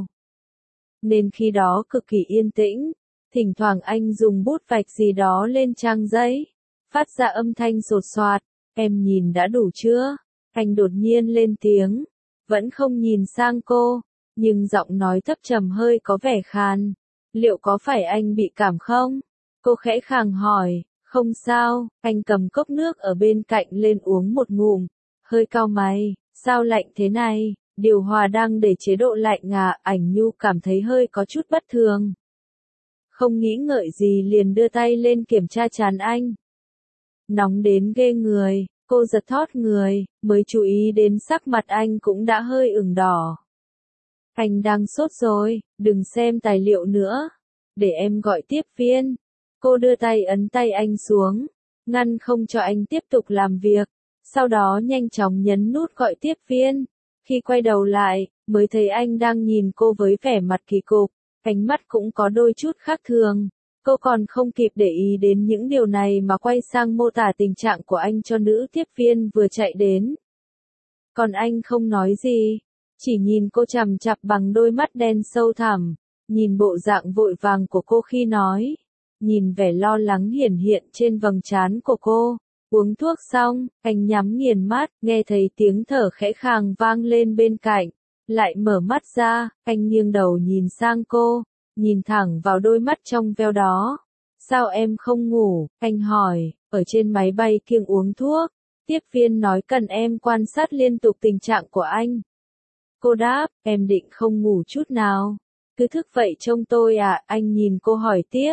Nên khi đó cực kỳ yên tĩnh, thỉnh thoảng anh dùng bút vạch gì đó lên trang giấy, phát ra âm thanh sột soạt, em nhìn đã đủ chưa? Anh đột nhiên lên tiếng, vẫn không nhìn sang cô, nhưng giọng nói thấp trầm hơi có vẻ khàn. Liệu có phải anh bị cảm không? Cô khẽ khàng hỏi, không sao, anh cầm cốc nước ở bên cạnh lên uống một ngụm, hơi cau mày, sao lạnh thế này? Điều hòa đang để chế độ lạnh à? Ảnh Nhu cảm thấy hơi có chút bất thường. Không nghĩ ngợi gì liền đưa tay lên kiểm tra trán anh. Nóng đến ghê người, cô giật thót người, mới chú ý đến sắc mặt anh cũng đã hơi ửng đỏ. Anh đang sốt rồi, đừng xem tài liệu nữa, để em gọi tiếp viên. Cô đưa tay ấn tay anh xuống, ngăn không cho anh tiếp tục làm việc, sau đó nhanh chóng nhấn nút gọi tiếp viên. Khi quay đầu lại, mới thấy anh đang nhìn cô với vẻ mặt kỳ cục, ánh mắt cũng có đôi chút khác thường. Cô còn không kịp để ý đến những điều này mà quay sang mô tả tình trạng của anh cho nữ tiếp viên vừa chạy đến. Còn anh không nói gì, chỉ nhìn cô chằm chặp bằng đôi mắt đen sâu thẳm, nhìn bộ dạng vội vàng của cô khi nói, nhìn vẻ lo lắng hiển hiện trên vầng trán của cô. Uống thuốc xong, anh nhắm nghiền mắt, nghe thấy tiếng thở khẽ khàng vang lên bên cạnh, lại mở mắt ra, anh nghiêng đầu nhìn sang cô, nhìn thẳng vào đôi mắt trong veo đó. Sao em không ngủ? Anh hỏi, ở trên máy bay kiêng uống thuốc, tiếp viên nói cần em quan sát liên tục tình trạng của anh. Cô đáp, em định không ngủ chút nào, cứ thức vậy trông tôi à? Anh nhìn cô hỏi tiếp.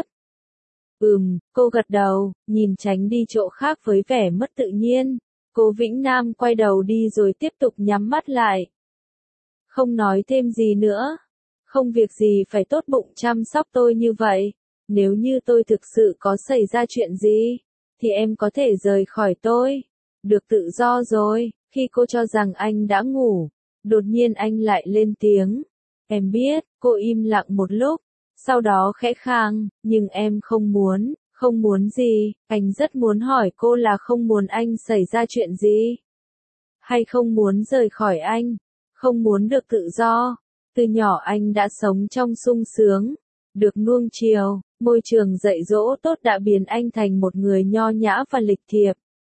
Cô gật đầu, nhìn tránh đi chỗ khác với vẻ mất tự nhiên. Cố Vĩnh Nam quay đầu đi rồi tiếp tục nhắm mắt lại. Không nói thêm gì nữa. Không việc gì phải tốt bụng chăm sóc tôi như vậy. Nếu như tôi thực sự có xảy ra chuyện gì, thì em có thể rời khỏi tôi. Được tự do rồi. Khi cô cho rằng anh đã ngủ, đột nhiên anh lại lên tiếng. Em biết, cô im lặng một lúc. Sau đó khẽ khàng, nhưng em không muốn gì, anh rất muốn hỏi cô là không muốn anh xảy ra chuyện gì? Hay không muốn rời khỏi anh? Không muốn được tự do? Từ nhỏ anh đã sống trong sung sướng, được nuông chiều, môi trường dạy dỗ tốt đã biến anh thành một người nho nhã và lịch thiệp.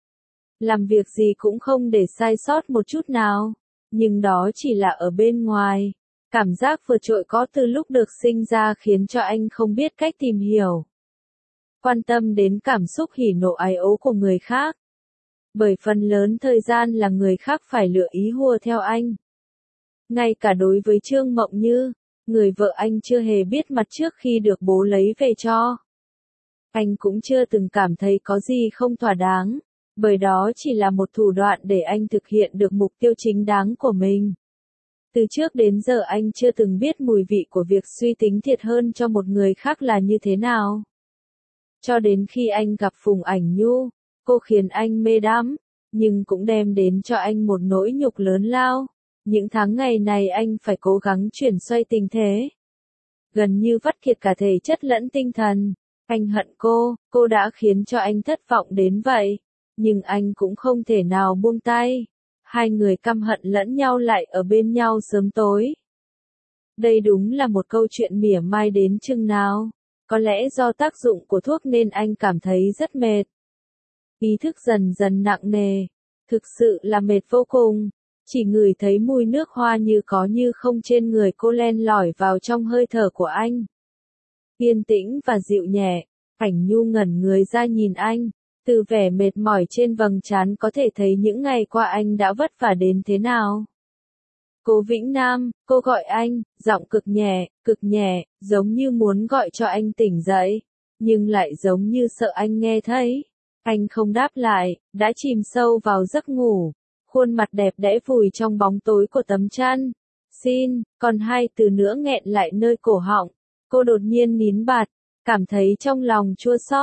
Làm việc gì cũng không để sai sót một chút nào, nhưng đó chỉ là ở bên ngoài. Cảm giác vượt trội có từ lúc được sinh ra khiến cho anh không biết cách tìm hiểu, quan tâm đến cảm xúc hỉ nộ ái ố của người khác. Bởi phần lớn thời gian là người khác phải lựa ý hùa theo anh. Ngay cả đối với Trương Mộng Như, người vợ anh chưa hề biết mặt trước khi được bố lấy về cho. Anh cũng chưa từng cảm thấy có gì không thỏa đáng, bởi đó chỉ là một thủ đoạn để anh thực hiện được mục tiêu chính đáng của mình. Từ trước đến giờ anh chưa từng biết mùi vị của việc suy tính thiệt hơn cho một người khác là như thế nào. Cho đến khi anh gặp Phùng Ảnh Nhu, cô khiến anh mê đắm, nhưng cũng đem đến cho anh một nỗi nhục lớn lao. Những tháng ngày này anh phải cố gắng chuyển xoay tình thế. Gần như vắt kiệt cả thể chất lẫn tinh thần. Anh hận cô đã khiến cho anh thất vọng đến vậy. Nhưng anh cũng không thể nào buông tay. Hai người căm hận lẫn nhau lại ở bên nhau sớm tối. Đây đúng là một câu chuyện mỉa mai đến chừng nào. Có lẽ do tác dụng của thuốc nên anh cảm thấy rất mệt. Ý thức dần dần nặng nề. Thực sự là mệt vô cùng. Chỉ ngửi thấy mùi nước hoa như có như không trên người cô len lỏi vào trong hơi thở của anh. Yên tĩnh và dịu nhẹ, Ảnh Nhu ngẩn người ra nhìn anh. Từ vẻ mệt mỏi trên vầng trán có thể thấy những ngày qua anh đã vất vả đến thế nào. Cố Vĩnh Nam, cô gọi anh, giọng cực nhẹ, giống như muốn gọi cho anh tỉnh dậy, nhưng lại giống như sợ anh nghe thấy. Anh không đáp lại, đã chìm sâu vào giấc ngủ, khuôn mặt đẹp đẽ vùi trong bóng tối của tấm chăn. Xin, còn hai từ nữa nghẹn lại nơi cổ họng. Cô đột nhiên nín bặt, cảm thấy trong lòng chua xót.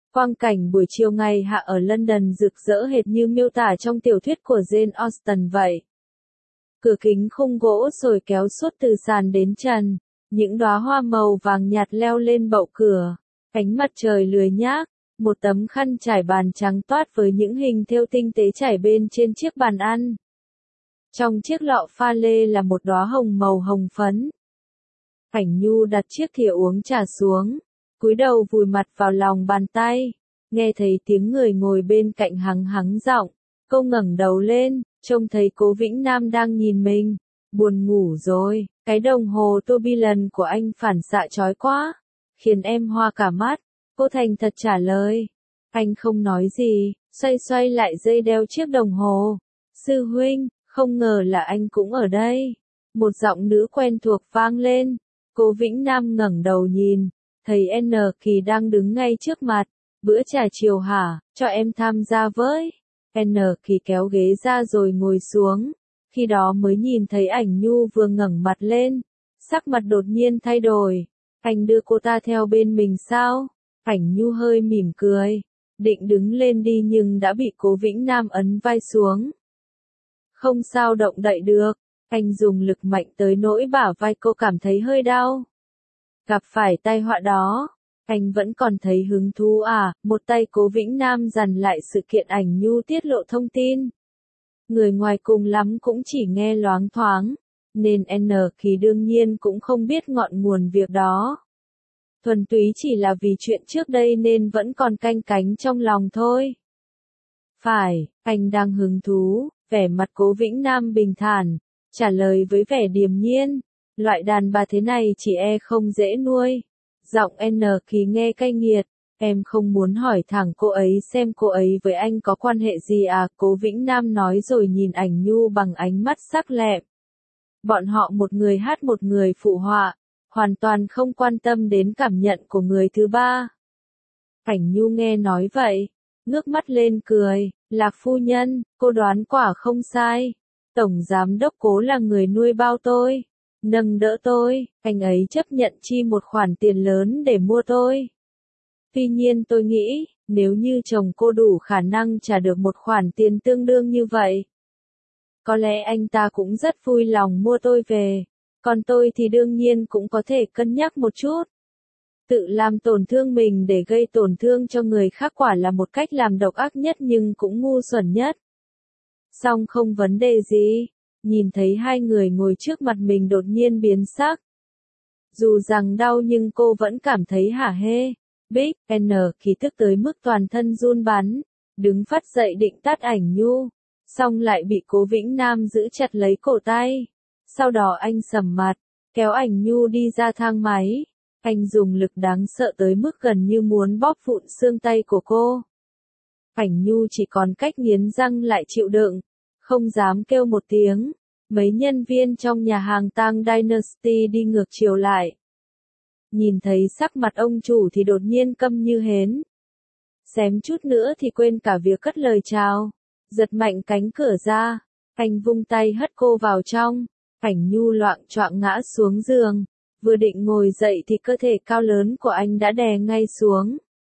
Quang cảnh buổi chiều ngày hạ ở London rực rỡ hệt như miêu tả trong tiểu thuyết của Jane Austen vậy. Cửa kính khung gỗ sồi kéo suốt từ sàn đến trần, những đóa hoa màu vàng nhạt leo lên bậu cửa, ánh mặt trời lười nhác, một tấm khăn trải bàn trắng toát với những hình thêu tinh tế trải bên trên chiếc bàn ăn. Trong chiếc lọ pha lê là một đóa hồng màu hồng phấn. Cảnh Nhu đặt chiếc thìa uống trà xuống, cúi đầu vùi mặt vào lòng bàn tay, nghe thấy tiếng người ngồi bên cạnh hắng hắng giọng, cô ngẩng đầu lên, trông thấy Cố Vĩnh Nam đang nhìn mình, buồn ngủ rồi, cái đồng hồ tourbillon của anh phản xạ chói quá, khiến em hoa cả mắt, cô thành thật trả lời. Anh không nói gì, xoay xoay lại dây đeo chiếc đồng hồ. Sư huynh, không ngờ là anh cũng ở đây. Một giọng nữ quen thuộc vang lên. Cố Vĩnh Nam ngẩng đầu nhìn, thấy N Kỳ đang đứng ngay trước mặt. Bữa trà chiều hả, cho em tham gia với. N Kỳ kéo ghế ra rồi ngồi xuống. Khi đó mới nhìn thấy Ảnh Nhu vừa ngẩng mặt lên. Sắc mặt đột nhiên thay đổi. Anh đưa cô ta theo bên mình sao? Ảnh Nhu hơi mỉm cười. Định đứng lên đi nhưng đã bị Cố Vĩnh Nam ấn vai xuống. Không sao động đậy được. Anh dùng lực mạnh tới nỗi bả vai cô cảm thấy hơi đau. Gặp phải tai họa đó, anh vẫn còn thấy hứng thú à? Một tay Cố Vĩnh Nam dằn lại sự kiện Ảnh Nhu tiết lộ thông tin. Người ngoài cùng lắm cũng chỉ nghe loáng thoáng, nên N Kỳ đương nhiên cũng không biết ngọn nguồn việc đó. Thuần túy chỉ là vì chuyện trước đây nên vẫn còn canh cánh trong lòng thôi. Phải, anh đang hứng thú, vẻ mặt Cố Vĩnh Nam bình thản, trả lời với vẻ điềm nhiên, loại đàn bà thế này chỉ e không dễ nuôi. Giọng N Kỳ nghe cay nghiệt, em không muốn hỏi thẳng cô ấy xem cô ấy với anh có quan hệ gì à? Cố Vĩnh Nam nói rồi nhìn Ảnh Nhu bằng ánh mắt sắc lẹm. Bọn họ một người hát một người phụ họa, hoàn toàn không quan tâm đến cảm nhận của người thứ ba. Ảnh Nhu nghe nói vậy, ngước mắt lên cười, Lạc phu nhân, cô đoán quả không sai. Tổng giám đốc Cố là người nuôi bao tôi, nâng đỡ tôi, anh ấy chấp nhận chi một khoản tiền lớn để mua tôi. Tuy nhiên tôi nghĩ, nếu như chồng cô đủ khả năng trả được một khoản tiền tương đương như vậy, có lẽ anh ta cũng rất vui lòng mua tôi về. Còn tôi thì đương nhiên cũng có thể cân nhắc một chút. Tự làm tổn thương mình để gây tổn thương cho người khác quả là một cách làm độc ác nhất nhưng cũng ngu xuẩn nhất. Song không vấn đề gì, nhìn thấy hai người ngồi trước mặt mình đột nhiên biến sắc. Dù rằng đau nhưng cô vẫn cảm thấy hả hê. Bích, N Kỳ tức tới mức toàn thân run bắn, đứng phát dậy định tát Ảnh Nhu, song lại bị Cố Vĩnh Nam giữ chặt lấy cổ tay. Sau đó anh sầm mặt, kéo Ảnh Nhu đi ra thang máy. Anh dùng lực đáng sợ tới mức gần như muốn bóp vụn xương tay của cô. Ảnh Nhu chỉ còn cách nghiến răng lại chịu đựng, không dám kêu một tiếng. Mấy nhân viên trong nhà hàng Tang Dynasty đi ngược chiều lại. Nhìn thấy sắc mặt ông chủ thì đột nhiên câm như hến. Xém chút nữa thì quên cả việc cất lời chào. Giật mạnh cánh cửa ra, anh vung tay hất cô vào trong. Ảnh Nhu loạng choạng ngã xuống giường, vừa định ngồi dậy thì cơ thể cao lớn của anh đã đè ngay xuống.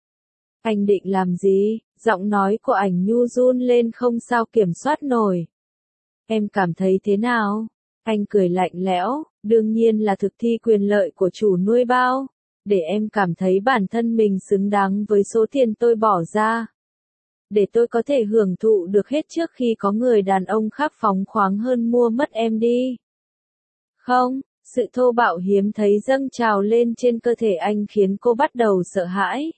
Anh định làm gì? Giọng nói của Ảnh Nhu run lên không sao kiểm soát nổi. Em cảm thấy thế nào? Anh cười lạnh lẽo, đương nhiên là thực thi quyền lợi của chủ nuôi bao, để em cảm thấy bản thân mình xứng đáng với số tiền tôi bỏ ra. Để tôi có thể hưởng thụ được hết trước khi có người đàn ông khác phóng khoáng hơn mua mất em đi. Không, sự thô bạo hiếm thấy dâng trào lên trên cơ thể anh khiến cô bắt đầu sợ hãi.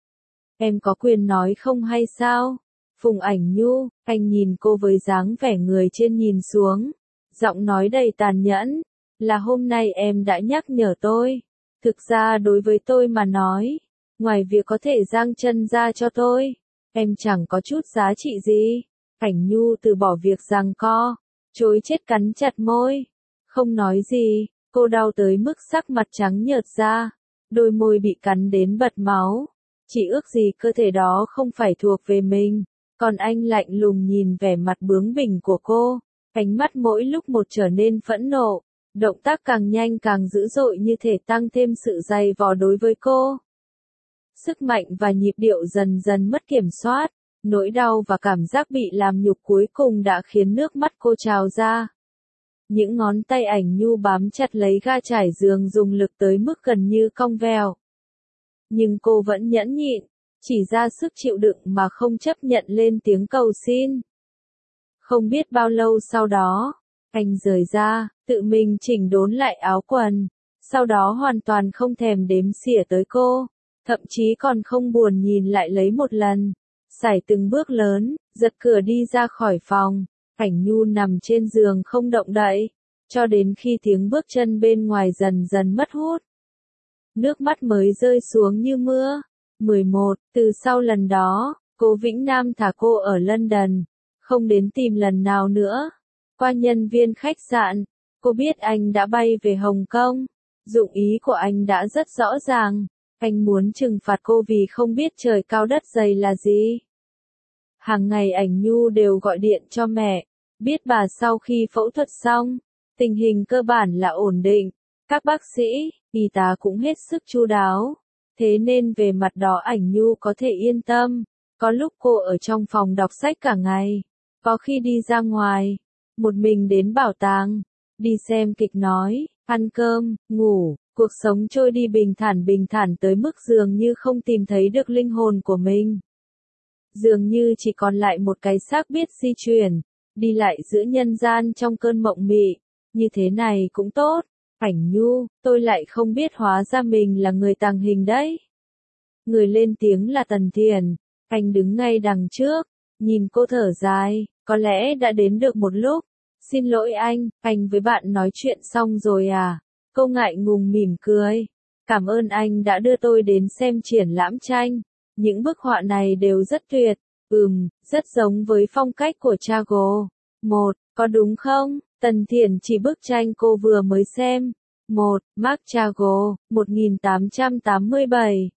Em có quyền nói không hay sao? Phùng Ảnh Nhu, anh nhìn cô với dáng vẻ người trên nhìn xuống, giọng nói đầy tàn nhẫn, là hôm nay em đã nhắc nhở tôi. Thực ra đối với tôi mà nói, ngoài việc có thể giang chân ra cho tôi, em chẳng có chút giá trị gì. Ảnh Nhu từ bỏ việc giằng co, chối chết cắn chặt môi, không nói gì, cô đau tới mức sắc mặt trắng nhợt ra, đôi môi bị cắn đến bật máu, chỉ ước gì cơ thể đó không phải thuộc về mình. Còn anh lạnh lùng nhìn vẻ mặt bướng bỉnh của cô, ánh mắt mỗi lúc một trở nên phẫn nộ, động tác càng nhanh càng dữ dội như thể tăng thêm sự dày vò đối với cô. Sức mạnh và nhịp điệu dần dần mất kiểm soát. Nỗi đau và cảm giác bị làm nhục cuối cùng đã khiến nước mắt cô trào ra. Những ngón tay Ảnh Nhu bám chặt lấy ga trải giường dùng lực tới mức gần như cong vèo. Nhưng cô vẫn nhẫn nhịn, chỉ ra sức chịu đựng mà không chấp nhận lên tiếng cầu xin. Không biết bao lâu sau đó, anh rời ra, tự mình chỉnh đốn lại áo quần, sau đó hoàn toàn không thèm đếm xỉa tới cô, thậm chí còn không buồn nhìn lại lấy một lần. Sải từng bước lớn, giật cửa đi ra khỏi phòng, Ảnh Nhu nằm trên giường không động đậy, cho đến khi tiếng bước chân bên ngoài dần dần mất hút. Nước mắt mới rơi xuống như mưa. 11. Từ sau lần đó, Cố Vĩnh Nam thả cô ở London, không đến tìm lần nào nữa. Qua nhân viên khách sạn, cô biết anh đã bay về Hồng Kông. Dụng ý của anh đã rất rõ ràng, anh muốn trừng phạt cô vì không biết trời cao đất dày là gì. Hàng ngày Ảnh Nhu đều gọi điện cho mẹ, biết bà sau khi phẫu thuật xong, tình hình cơ bản là ổn định, các bác sĩ, y tá cũng hết sức chu đáo, thế nên về mặt đó Ảnh Nhu có thể yên tâm. Có lúc cô ở trong phòng đọc sách cả ngày, có khi đi ra ngoài, một mình đến bảo tàng, đi xem kịch nói, ăn cơm, ngủ, cuộc sống trôi đi bình thản tới mức dường như không tìm thấy được linh hồn của mình. Dường như chỉ còn lại một cái xác biết di chuyển, đi lại giữa nhân gian trong cơn mộng mị, như thế này cũng tốt. Ảnh Nhu, tôi lại không biết hóa ra mình là người tàng hình đấy. Người lên tiếng là Tần Thiền, anh đứng ngay đằng trước, nhìn cô thở dài, có lẽ đã đến được một lúc. Xin lỗi anh với bạn nói chuyện xong rồi à? Cô ngại ngùng mỉm cười. Cảm ơn anh đã đưa tôi đến xem triển lãm tranh. Những bức họa này đều rất tuyệt, rất giống với phong cách của Chagall. Có đúng không? Tần Thiền chỉ bức tranh cô vừa mới xem. Marc Chagall, 1887,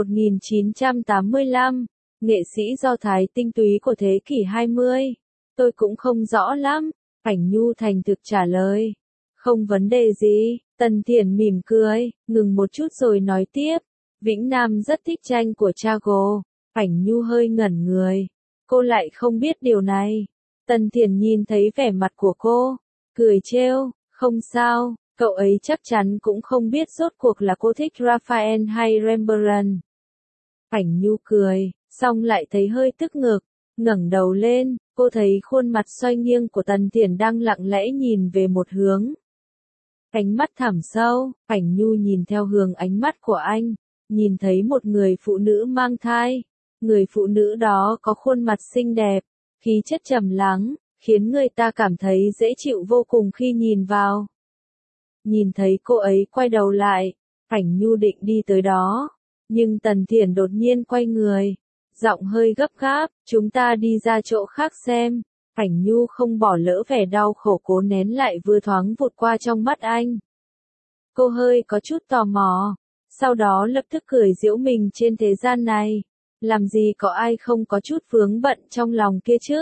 1985, nghệ sĩ Do Thái tinh túy của thế kỷ 20. Tôi cũng không rõ lắm, Ảnh Nhu thành thực trả lời. Không vấn đề gì, Tần Thiền mỉm cười, ngừng một chút rồi nói tiếp. Vĩnh Nam rất thích tranh của Chagall. Ảnh Nhu hơi ngẩn người. Cô lại không biết điều này. Tần Thiền nhìn thấy vẻ mặt của cô, cười trêu, không sao, cậu ấy chắc chắn cũng không biết rốt cuộc là cô thích Raphael hay Rembrandt. Ảnh Nhu cười, xong lại thấy hơi tức ngực, ngẩng đầu lên, cô thấy khuôn mặt xoay nghiêng của Tần Thiền đang lặng lẽ nhìn về một hướng. Ánh mắt thẳm sâu, Ảnh Nhu nhìn theo hướng ánh mắt của anh, nhìn thấy một người phụ nữ mang thai. Người phụ nữ đó có khuôn mặt xinh đẹp, khí chất trầm lắng, khiến người ta cảm thấy dễ chịu vô cùng khi nhìn vào. Nhìn thấy cô ấy quay đầu lại, Ảnh Nhu định đi tới đó, nhưng Tần Thiền đột nhiên quay người, giọng hơi gấp gáp, chúng ta đi ra chỗ khác xem. Ảnh Nhu không bỏ lỡ vẻ đau khổ cố nén lại vừa thoáng vụt qua trong mắt anh. Cô hơi có chút tò mò, sau đó lập tức cười giễu mình trên thế gian này. Làm gì có ai không có chút vướng bận trong lòng kia chứ?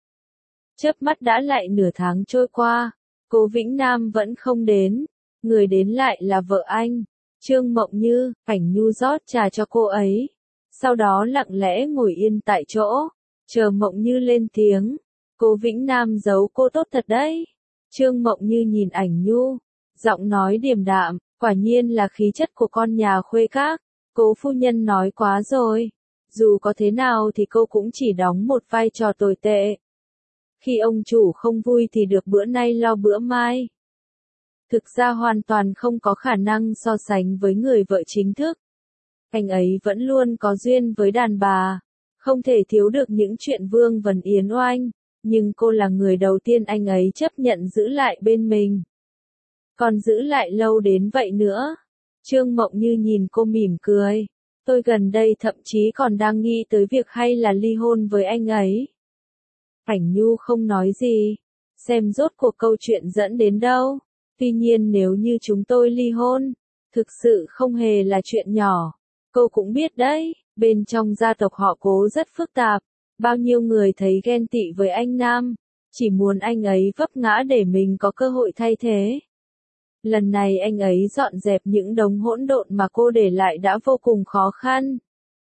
Chớp mắt đã lại nửa tháng trôi qua, Cố Vĩnh Nam vẫn không đến, người đến lại là vợ anh, Trương Mộng Như. Ảnh Nhu rót trà cho cô ấy, sau đó lặng lẽ ngồi yên tại chỗ, chờ Mộng Như lên tiếng. Cố Vĩnh Nam giấu cô tốt thật đấy. Trương Mộng Như nhìn Ảnh Nhu, giọng nói điềm đạm, quả nhiên là khí chất của con nhà khuê các. Cố phu nhân nói quá rồi. Dù có thế nào thì cô cũng chỉ đóng một vai trò tồi tệ. Khi ông chủ không vui thì được bữa nay lo bữa mai. Thực ra hoàn toàn không có khả năng so sánh với người vợ chính thức. Anh ấy vẫn luôn có duyên với đàn bà, không thể thiếu được những chuyện vương vấn yến oanh, nhưng cô là người đầu tiên anh ấy chấp nhận giữ lại bên mình. Còn giữ lại lâu đến vậy nữa. Trương Mộng Như nhìn cô mỉm cười. Tôi gần đây thậm chí còn đang nghĩ tới việc hay là ly hôn với anh ấy. Ảnh Nhu không nói gì, xem rốt cuộc câu chuyện dẫn đến đâu. Tuy nhiên nếu như chúng tôi ly hôn, thực sự không hề là chuyện nhỏ. Cô cũng biết đấy, bên trong gia tộc họ Cố rất phức tạp. Bao nhiêu người thấy ghen tị với anh Nam, chỉ muốn anh ấy vấp ngã để mình có cơ hội thay thế. Lần này anh ấy dọn dẹp những đống hỗn độn mà cô để lại đã vô cùng khó khăn.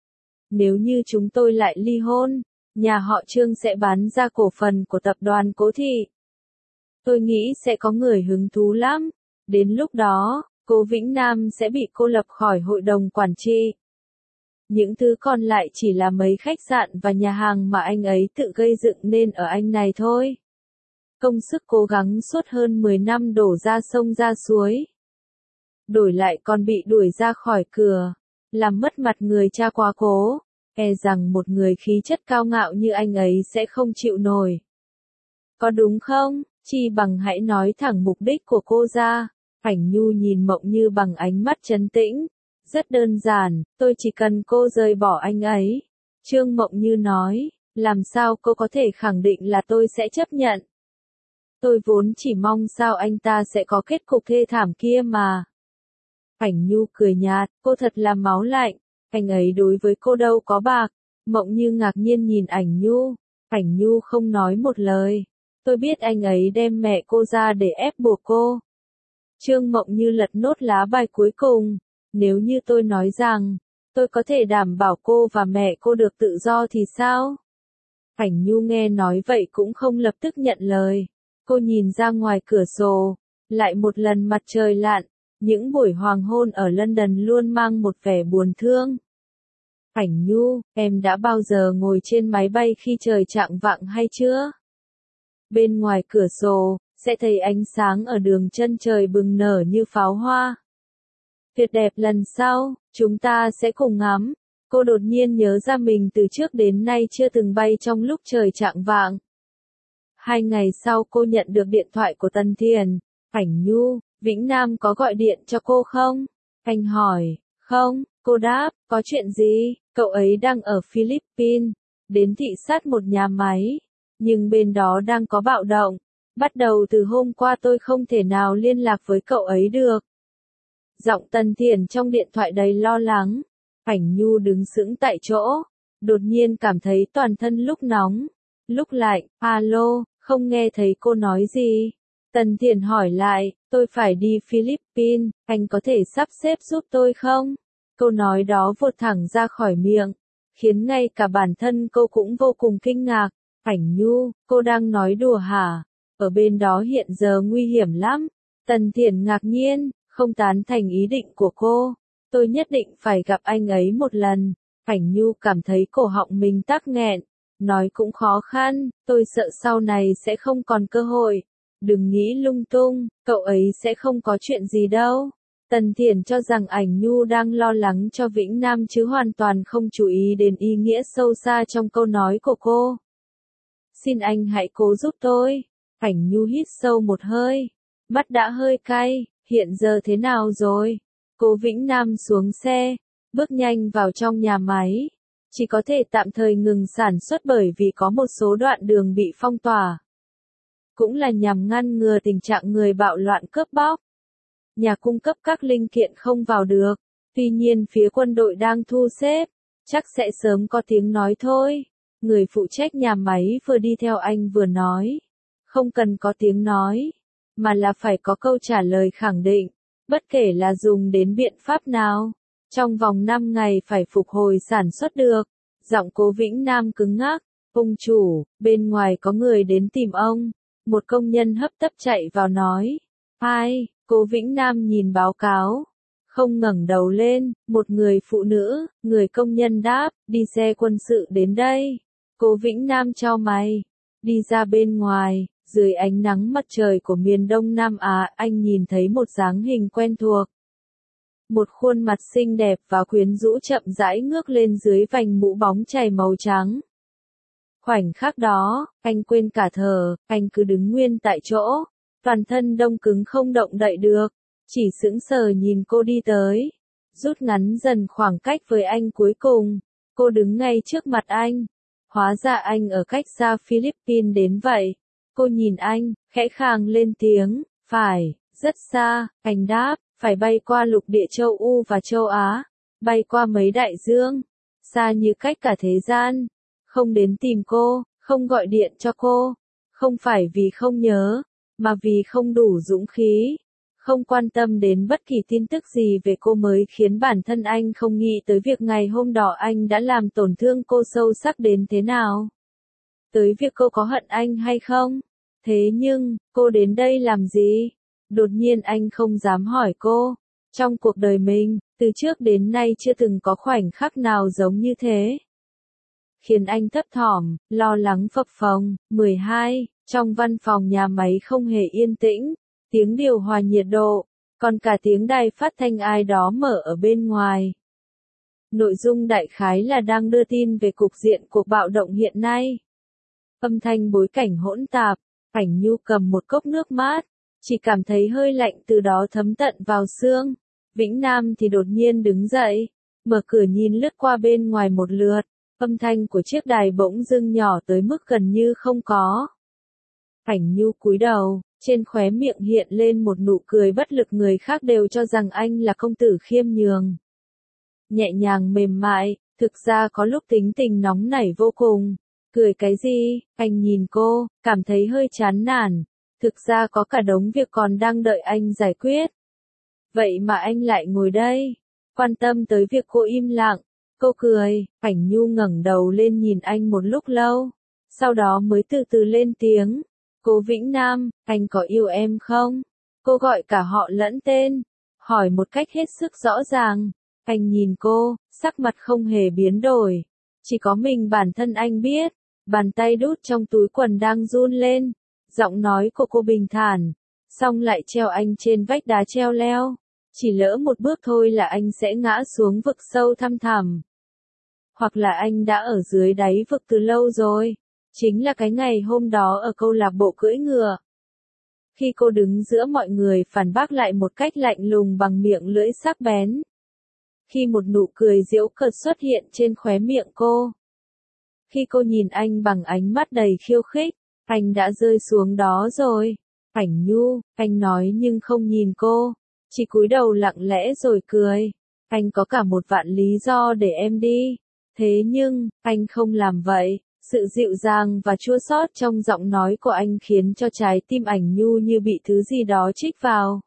nếu như chúng tôi lại ly hôn, nhà họ Trương sẽ bán ra cổ phần của tập đoàn Cố Thị. Tôi nghĩ sẽ có người hứng thú lắm. Đến lúc đó, Cố Vĩnh Nam sẽ bị cô lập khỏi hội đồng quản trị. Những thứ còn lại chỉ là mấy khách sạn và nhà hàng mà anh ấy tự gây dựng nên ở Anh này thôi. Công sức cố gắng suốt hơn 10 năm đổ ra sông ra suối. Đổi lại còn bị đuổi ra khỏi cửa, làm mất mặt người cha quá cố, e rằng một người khí chất cao ngạo như anh ấy sẽ không chịu nổi. Có đúng không? Chi bằng hãy nói thẳng mục đích của cô ra. Ảnh Nhu nhìn Mộng Như bằng ánh mắt trấn tĩnh. Rất đơn giản, tôi chỉ cần cô rời bỏ anh ấy. Trương Mộng Như nói, làm sao cô có thể khẳng định là tôi sẽ chấp nhận? Tôi vốn chỉ mong sao anh ta sẽ có kết cục thê thảm kia mà. Ảnh Nhu cười nhạt, cô thật là máu lạnh, anh ấy đối với cô đâu có bạc. Mộng Như ngạc nhiên nhìn Ảnh Nhu không nói một lời. Tôi biết anh ấy đem mẹ cô ra để ép buộc cô. Trương Mộng Như lật nốt lá bài cuối cùng. Nếu như tôi nói rằng, tôi có thể đảm bảo cô và mẹ cô được tự do thì sao? Ảnh Nhu nghe nói vậy cũng không lập tức nhận lời. Cô nhìn ra ngoài cửa sổ, lại một lần mặt trời lặn. Những buổi hoàng hôn ở London luôn mang một vẻ buồn thương. Ảnh Nhu, em đã bao giờ ngồi trên máy bay khi trời chạng vạng hay chưa? Bên ngoài cửa sổ, sẽ thấy ánh sáng ở đường chân trời bừng nở như pháo hoa. Tuyệt đẹp, lần sau, chúng ta sẽ cùng ngắm. Cô đột nhiên nhớ ra mình từ trước đến nay chưa từng bay trong lúc trời chạng vạng. 2 ngày sau cô nhận được điện thoại của Tần Thiền. Ảnh Nhu, Vĩnh Nam có gọi điện cho cô không? Anh hỏi. Không, cô đáp, có chuyện gì? Cậu ấy đang ở Philippines, đến thị sát một nhà máy, nhưng bên đó đang có bạo động. Bắt đầu từ hôm qua tôi không thể nào liên lạc với cậu ấy được. Giọng Tần Thiền trong điện thoại đầy lo lắng. Ảnh Nhu đứng sững tại chỗ, đột nhiên cảm thấy toàn thân lúc nóng, lúc lạnh. Alo, không nghe thấy cô nói gì. Tần Thiền hỏi lại, tôi phải đi Philippines, anh có thể sắp xếp giúp tôi không? Câu nói đó vụt thẳng ra khỏi miệng, khiến ngay cả bản thân cô cũng vô cùng kinh ngạc. Ảnh Nhu, cô đang nói đùa hả? Ở bên đó hiện giờ nguy hiểm lắm. Tần Thiền ngạc nhiên, không tán thành ý định của cô. Tôi nhất định phải gặp anh ấy một lần. Ảnh Nhu cảm thấy cổ họng mình tắc nghẹn. Nói cũng khó khăn, tôi sợ sau này sẽ không còn cơ hội. Đừng nghĩ lung tung, cậu ấy sẽ không có chuyện gì đâu. Tần Thiền cho rằng Ảnh Nhu đang lo lắng cho Vĩnh Nam chứ hoàn toàn không chú ý đến ý nghĩa sâu xa trong câu nói của cô. Xin anh hãy cố giúp tôi. Ảnh Nhu hít sâu một hơi. Mắt đã hơi cay, hiện giờ thế nào rồi? Cố Vĩnh Nam xuống xe, bước nhanh vào trong nhà máy. Chỉ có thể tạm thời ngừng sản xuất bởi vì có một số đoạn đường bị phong tỏa. Cũng là nhằm ngăn ngừa tình trạng người bạo loạn cướp bóc. Nhà cung cấp các linh kiện không vào được. Tuy nhiên phía quân đội đang thu xếp, chắc sẽ sớm có tiếng nói thôi. Người phụ trách nhà máy vừa đi theo anh vừa nói. Không cần có tiếng nói, mà là phải có câu trả lời khẳng định. Bất kể là dùng đến biện pháp nào, trong vòng 5 ngày phải phục hồi sản xuất được. Giọng Cố Vĩnh Nam cứng ngắc. Ông chủ, bên ngoài có người đến tìm ông. Một công nhân hấp tấp chạy vào nói. Ai? Cố Vĩnh Nam nhìn báo cáo, không ngẩng đầu lên. Một người phụ nữ, người công nhân đáp, đi xe quân sự đến đây. Cố Vĩnh Nam chau mày, đi ra bên ngoài. Dưới ánh nắng mặt trời của miền Đông Nam Á, anh nhìn thấy một dáng hình quen thuộc. Một khuôn mặt xinh đẹp và quyến rũ chậm rãi ngước lên dưới vành mũ bóng chảy màu trắng. Khoảnh khắc đó, anh quên cả thở, anh cứ đứng nguyên tại chỗ, toàn thân đông cứng không động đậy được, chỉ sững sờ nhìn cô đi tới, rút ngắn dần khoảng cách với anh cuối cùng. Cô đứng ngay trước mặt anh, hóa ra anh ở cách xa Philippines đến vậy. Cô nhìn anh, khẽ khàng lên tiếng, phải, rất xa. Anh đáp, phải bay qua lục địa châu U và châu Á, bay qua mấy đại dương, xa như cách cả thế gian. Không đến tìm cô, không gọi điện cho cô, không phải vì không nhớ, mà vì không đủ dũng khí. không quan tâm đến bất kỳ tin tức gì về cô mới khiến bản thân anh không nghĩ tới việc ngày hôm đó anh đã làm tổn thương cô sâu sắc đến thế nào. Tới việc cô có hận anh hay không? Thế nhưng, cô đến đây làm gì? Đột nhiên anh không dám hỏi cô. Trong cuộc đời mình, từ trước đến nay chưa từng có khoảnh khắc nào giống như thế. Khiến anh thấp thỏm, lo lắng phập phồng. 12. Trong văn phòng nhà máy không hề yên tĩnh, tiếng điều hòa nhiệt độ, còn cả tiếng đài phát thanh ai đó mở ở bên ngoài. Nội dung đại khái là đang đưa tin về cục diện cuộc bạo động hiện nay. Âm thanh bối cảnh hỗn tạp, Ảnh Nhu cầm một cốc nước mát, chỉ cảm thấy hơi lạnh từ đó thấm tận vào xương. Vĩnh Nam thì đột nhiên đứng dậy, mở cửa nhìn lướt qua bên ngoài một lượt, âm thanh của chiếc đài bỗng dưng nhỏ tới mức gần như không có. Ảnh Nhu cúi đầu, trên khóe miệng hiện lên một nụ cười bất lực, người khác đều cho rằng anh là công tử khiêm nhường. Nhẹ nhàng mềm mại, thực ra có lúc tính tình nóng nảy vô cùng. Cười cái gì? Anh nhìn cô, cảm thấy hơi chán nản. Thực ra có cả đống việc còn đang đợi anh giải quyết. Vậy mà anh lại ngồi đây, quan tâm tới việc cô im lặng. Cô cười, Ảnh Nhu ngẩng đầu lên nhìn anh một lúc lâu. Sau đó mới từ từ lên tiếng. Cô Vĩnh Nam, anh có yêu em không? Cô gọi cả họ lẫn tên, hỏi một cách hết sức rõ ràng. Anh nhìn cô, sắc mặt không hề biến đổi. Chỉ có mình bản thân anh biết. Bàn tay đút trong túi quần đang run lên. Giọng nói của cô bình thản. Xong lại treo anh trên vách đá treo leo. Chỉ lỡ một bước thôi là anh sẽ ngã xuống vực sâu thăm thẳm. Hoặc là anh đã ở dưới đáy vực từ lâu rồi. Chính là cái ngày hôm đó ở câu lạc bộ cưỡi ngựa. Khi cô đứng giữa mọi người phản bác lại một cách lạnh lùng bằng miệng lưỡi sắc bén. Khi một nụ cười giễu cợt xuất hiện trên khóe miệng cô. Khi cô nhìn anh bằng ánh mắt đầy khiêu khích, anh đã rơi xuống đó rồi. Ảnh Nhu, anh nói nhưng không nhìn cô, chỉ cúi đầu lặng lẽ rồi cười. Anh có cả một vạn lý do để em đi. Thế nhưng, anh không làm vậy. Sự dịu dàng và chua xót trong giọng nói của anh khiến cho trái tim Ảnh Nhu như bị thứ gì đó chích vào.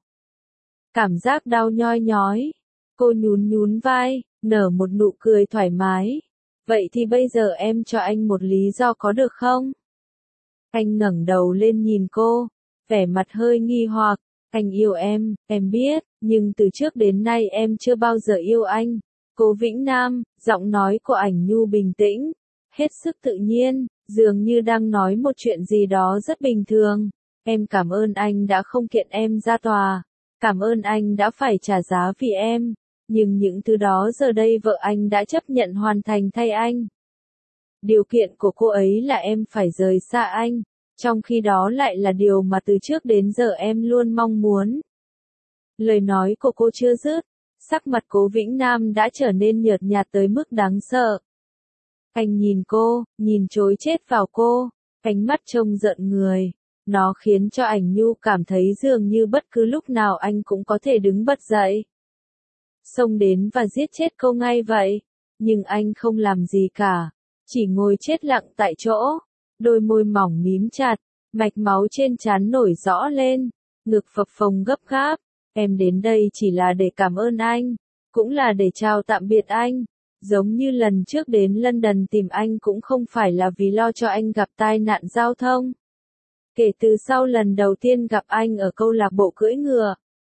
Cảm giác đau nhoi nhói. Cô nhún nhún vai, nở một nụ cười thoải mái. Vậy thì bây giờ em cho anh một lý do có được không? Anh ngẩng đầu lên nhìn cô, vẻ mặt hơi nghi hoặc. Anh yêu em biết, nhưng từ trước đến nay em chưa bao giờ yêu anh. Cô Vĩnh Nam, giọng nói của Ảnh Nhu bình tĩnh, hết sức tự nhiên, dường như đang nói một chuyện gì đó rất bình thường. Em cảm ơn anh đã không kiện em ra tòa. Cảm ơn anh đã phải trả giá vì em. Nhưng những thứ đó giờ đây vợ anh đã chấp nhận hoàn thành thay anh. Điều kiện của cô ấy là em phải rời xa anh. Trong khi đó lại là điều mà từ trước đến giờ em luôn mong muốn. Lời nói của cô chưa dứt. Sắc mặt Cố Vĩnh Nam đã trở nên nhợt nhạt tới mức đáng sợ. Anh nhìn cô, nhìn trối chết vào cô, ánh mắt trông giận người. Nó khiến cho Ảnh Nhu cảm thấy dường như bất cứ lúc nào anh cũng có thể đứng bật dậy. Xông đến và giết chết cô ngay vậy. Nhưng anh không làm gì cả. Chỉ ngồi chết lặng tại chỗ. Đôi môi mỏng mím chặt, mạch máu trên trán nổi rõ lên. Ngực phập phồng gấp gáp. Em đến đây chỉ là để cảm ơn anh. Cũng là để chào tạm biệt anh. Giống như lần trước đến London tìm anh cũng không phải là vì lo cho anh gặp tai nạn giao thông. Kể từ sau lần đầu tiên gặp anh ở câu lạc bộ cưỡi ngựa.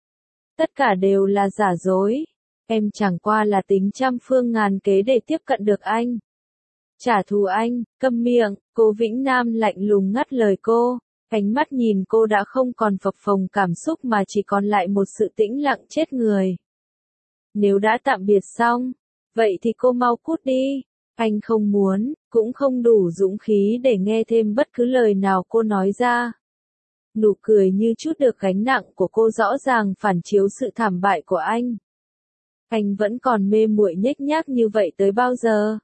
Tất cả đều là giả dối. Em chẳng qua là tính trăm phương ngàn kế để tiếp cận được anh. Trả thù anh, câm miệng, Cố Vĩnh Nam lạnh lùng ngắt lời cô. Ánh mắt nhìn cô đã không còn phập phồng cảm xúc mà chỉ còn lại một sự tĩnh lặng chết người. Nếu đã tạm biệt xong, vậy thì cô mau cút đi. Anh không muốn, cũng không đủ dũng khí để nghe thêm bất cứ lời nào cô nói ra. Nụ cười như chút được gánh nặng của cô rõ ràng phản chiếu sự thảm bại của anh. Anh vẫn còn mê muội nhếch nhác như vậy tới bao giờ?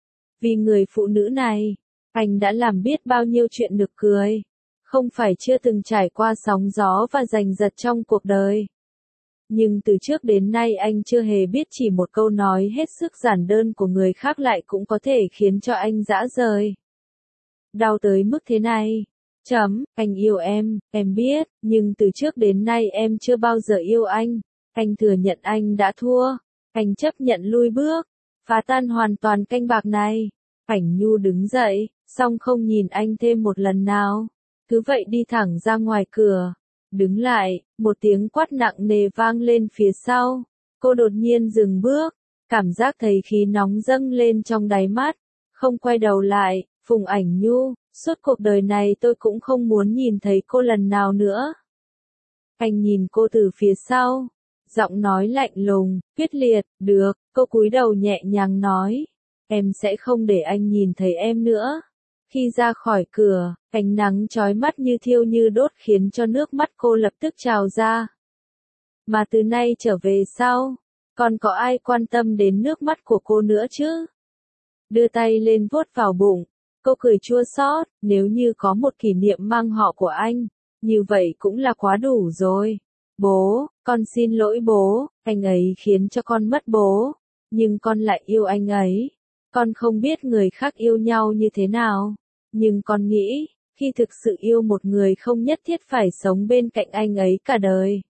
Vì người phụ nữ này, anh đã làm biết bao nhiêu chuyện nực cười. Không phải chưa từng trải qua sóng gió và giành giật trong cuộc đời. Nhưng từ trước đến nay anh chưa hề biết chỉ một câu nói hết sức giản đơn của người khác lại cũng có thể khiến cho anh rã rời. Đau tới mức thế này. Anh yêu em biết, nhưng từ trước đến nay em chưa bao giờ yêu anh. Anh thừa nhận anh đã thua. Anh chấp nhận lui bước. Phá tan hoàn toàn canh bạc này. Cảnh Nhu đứng dậy, song không nhìn anh thêm một lần nào. Cứ vậy đi thẳng ra ngoài cửa. Đứng lại, một tiếng quát nặng nề vang lên phía sau. Cô đột nhiên dừng bước, cảm giác thấy khí nóng dâng lên trong đáy mắt. Không quay đầu lại, Phùng Ảnh Nhu, suốt cuộc đời này tôi cũng không muốn nhìn thấy cô lần nào nữa. Anh nhìn cô từ phía sau, giọng nói lạnh lùng, quyết liệt, được, cô cúi đầu nhẹ nhàng nói. Em sẽ không để anh nhìn thấy em nữa. Khi ra khỏi cửa, ánh nắng chói mắt như thiêu như đốt khiến cho nước mắt cô lập tức trào ra. Mà từ nay trở về sau, còn có ai quan tâm đến nước mắt của cô nữa chứ? Đưa tay lên vuốt vào bụng, cô cười chua xót, nếu như có một kỷ niệm mang họ của anh, như vậy cũng là quá đủ rồi. Bố, con xin lỗi bố, anh ấy khiến cho con mất bố, nhưng con lại yêu anh ấy. Con không biết người khác yêu nhau như thế nào, nhưng con nghĩ, khi thực sự yêu một người không nhất thiết phải sống bên cạnh anh ấy cả đời.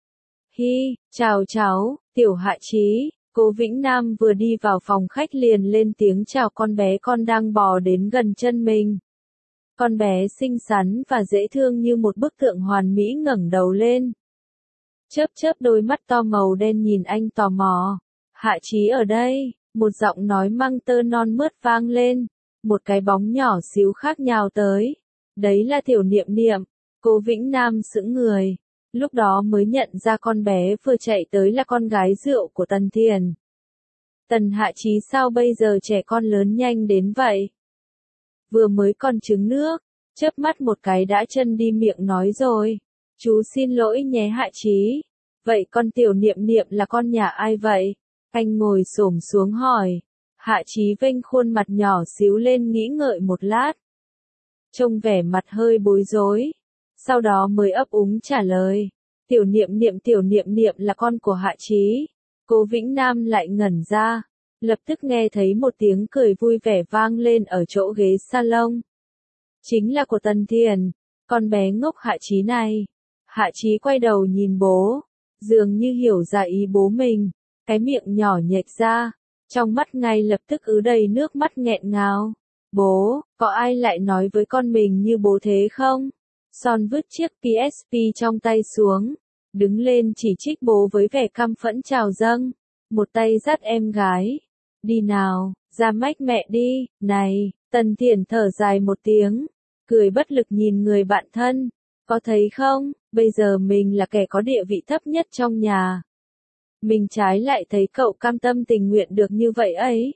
Hi, chào cháu, Tiểu Hạ Chí. Cố Vĩnh Nam vừa đi vào phòng khách liền lên tiếng chào con bé con đang bò đến gần chân mình. Con bé xinh xắn và dễ thương như một bức tượng hoàn mỹ ngẩng đầu lên. Chớp chớp đôi mắt to màu đen nhìn anh tò mò. Hạ Chí ở đây, một giọng nói mang tơ non mướt vang lên. Một cái bóng nhỏ xíu khác nhào tới. Đấy là Tiểu Niệm Niệm. Cố Vĩnh Nam sững người. Lúc đó mới nhận ra con bé vừa chạy tới là con gái rượu của Tần Thiền. Tần Hạ Chí sao bây giờ trẻ con lớn nhanh đến vậy? Vừa mới còn trứng nước, chớp mắt một cái đã chân đi miệng nói rồi. Chú xin lỗi nhé Hạ Chí. Vậy con Tiểu Niệm Niệm là con nhà ai vậy? Anh ngồi xổm xuống hỏi. Hạ Chí vênh khuôn mặt nhỏ xíu lên nghĩ ngợi một lát. Trông vẻ mặt hơi bối rối. Sau đó mới ấp úng trả lời. Tiểu Niệm Niệm là con của Hạ Chí. Cố Vĩnh Nam lại ngẩn ra. Lập tức nghe thấy một tiếng cười vui vẻ vang lên ở chỗ ghế salon. Chính là của Tần Thiền. Con bé ngốc Hạ Chí này. Hạ Chí quay đầu nhìn bố. Dường như hiểu ra ý bố mình. Cái miệng nhỏ nhếch ra. Trong mắt ngay lập tức ứ đầy nước mắt nghẹn ngào. Bố, có ai lại nói với con mình như bố thế không? Son vứt chiếc PSP trong tay xuống, đứng lên chỉ trích bố với vẻ căm phẫn trào dâng, một tay dắt em gái. Đi nào, ra mách mẹ đi, này, Tần Thiển thở dài một tiếng, cười bất lực nhìn người bạn thân, có thấy không, bây giờ mình là kẻ có địa vị thấp nhất trong nhà. Mình trái lại thấy cậu cam tâm tình nguyện được như vậy ấy.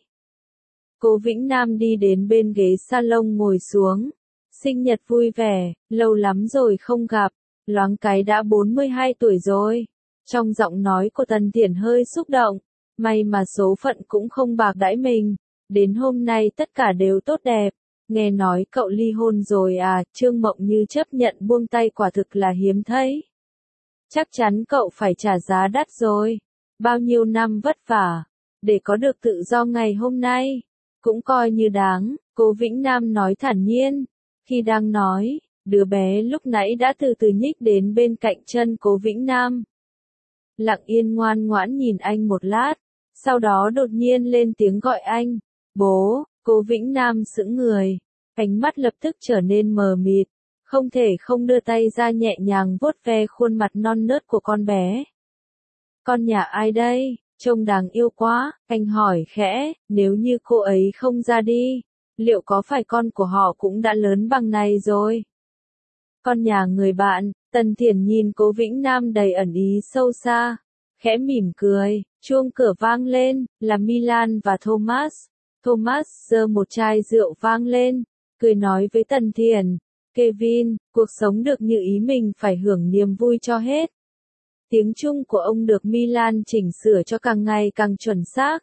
Cố Vĩnh Nam đi đến bên ghế salon ngồi xuống. Sinh nhật vui vẻ, lâu lắm rồi không gặp, loáng cái đã 42 tuổi rồi. Trong giọng nói của Tần Thiển hơi xúc động, may mà số phận cũng không bạc đãi mình, đến hôm nay tất cả đều tốt đẹp. Nghe nói cậu ly hôn rồi à, Trương Mộng Như chấp nhận buông tay quả thực là hiếm thấy. Chắc chắn cậu phải trả giá đắt rồi, bao nhiêu năm vất vả, để có được tự do ngày hôm nay, cũng coi như đáng, Cố Vĩnh Nam nói thản nhiên. Khi đang nói, đứa bé lúc nãy đã từ từ nhích đến bên cạnh chân Cố Vĩnh Nam. Lặng yên ngoan ngoãn nhìn anh một lát, sau đó đột nhiên lên tiếng gọi anh. Bố, Cố Vĩnh Nam sững người, ánh mắt lập tức trở nên mờ mịt, không thể không đưa tay ra nhẹ nhàng vuốt ve khuôn mặt non nớt của con bé. Con nhà ai đây, trông đáng yêu quá, anh hỏi khẽ, nếu như cô ấy không ra đi. Liệu có phải con của họ cũng đã lớn bằng này rồi? Con nhà người bạn, Tần Thiển nhìn Cố Vĩnh Nam đầy ẩn ý sâu xa, khẽ mỉm cười, chuông cửa vang lên, là Milan và Thomas. Thomas giơ một chai rượu vang lên, cười nói với Tần Thiển, Kevin, cuộc sống được như ý mình phải hưởng niềm vui cho hết. Tiếng Trung của ông được Milan chỉnh sửa cho càng ngày càng chuẩn xác.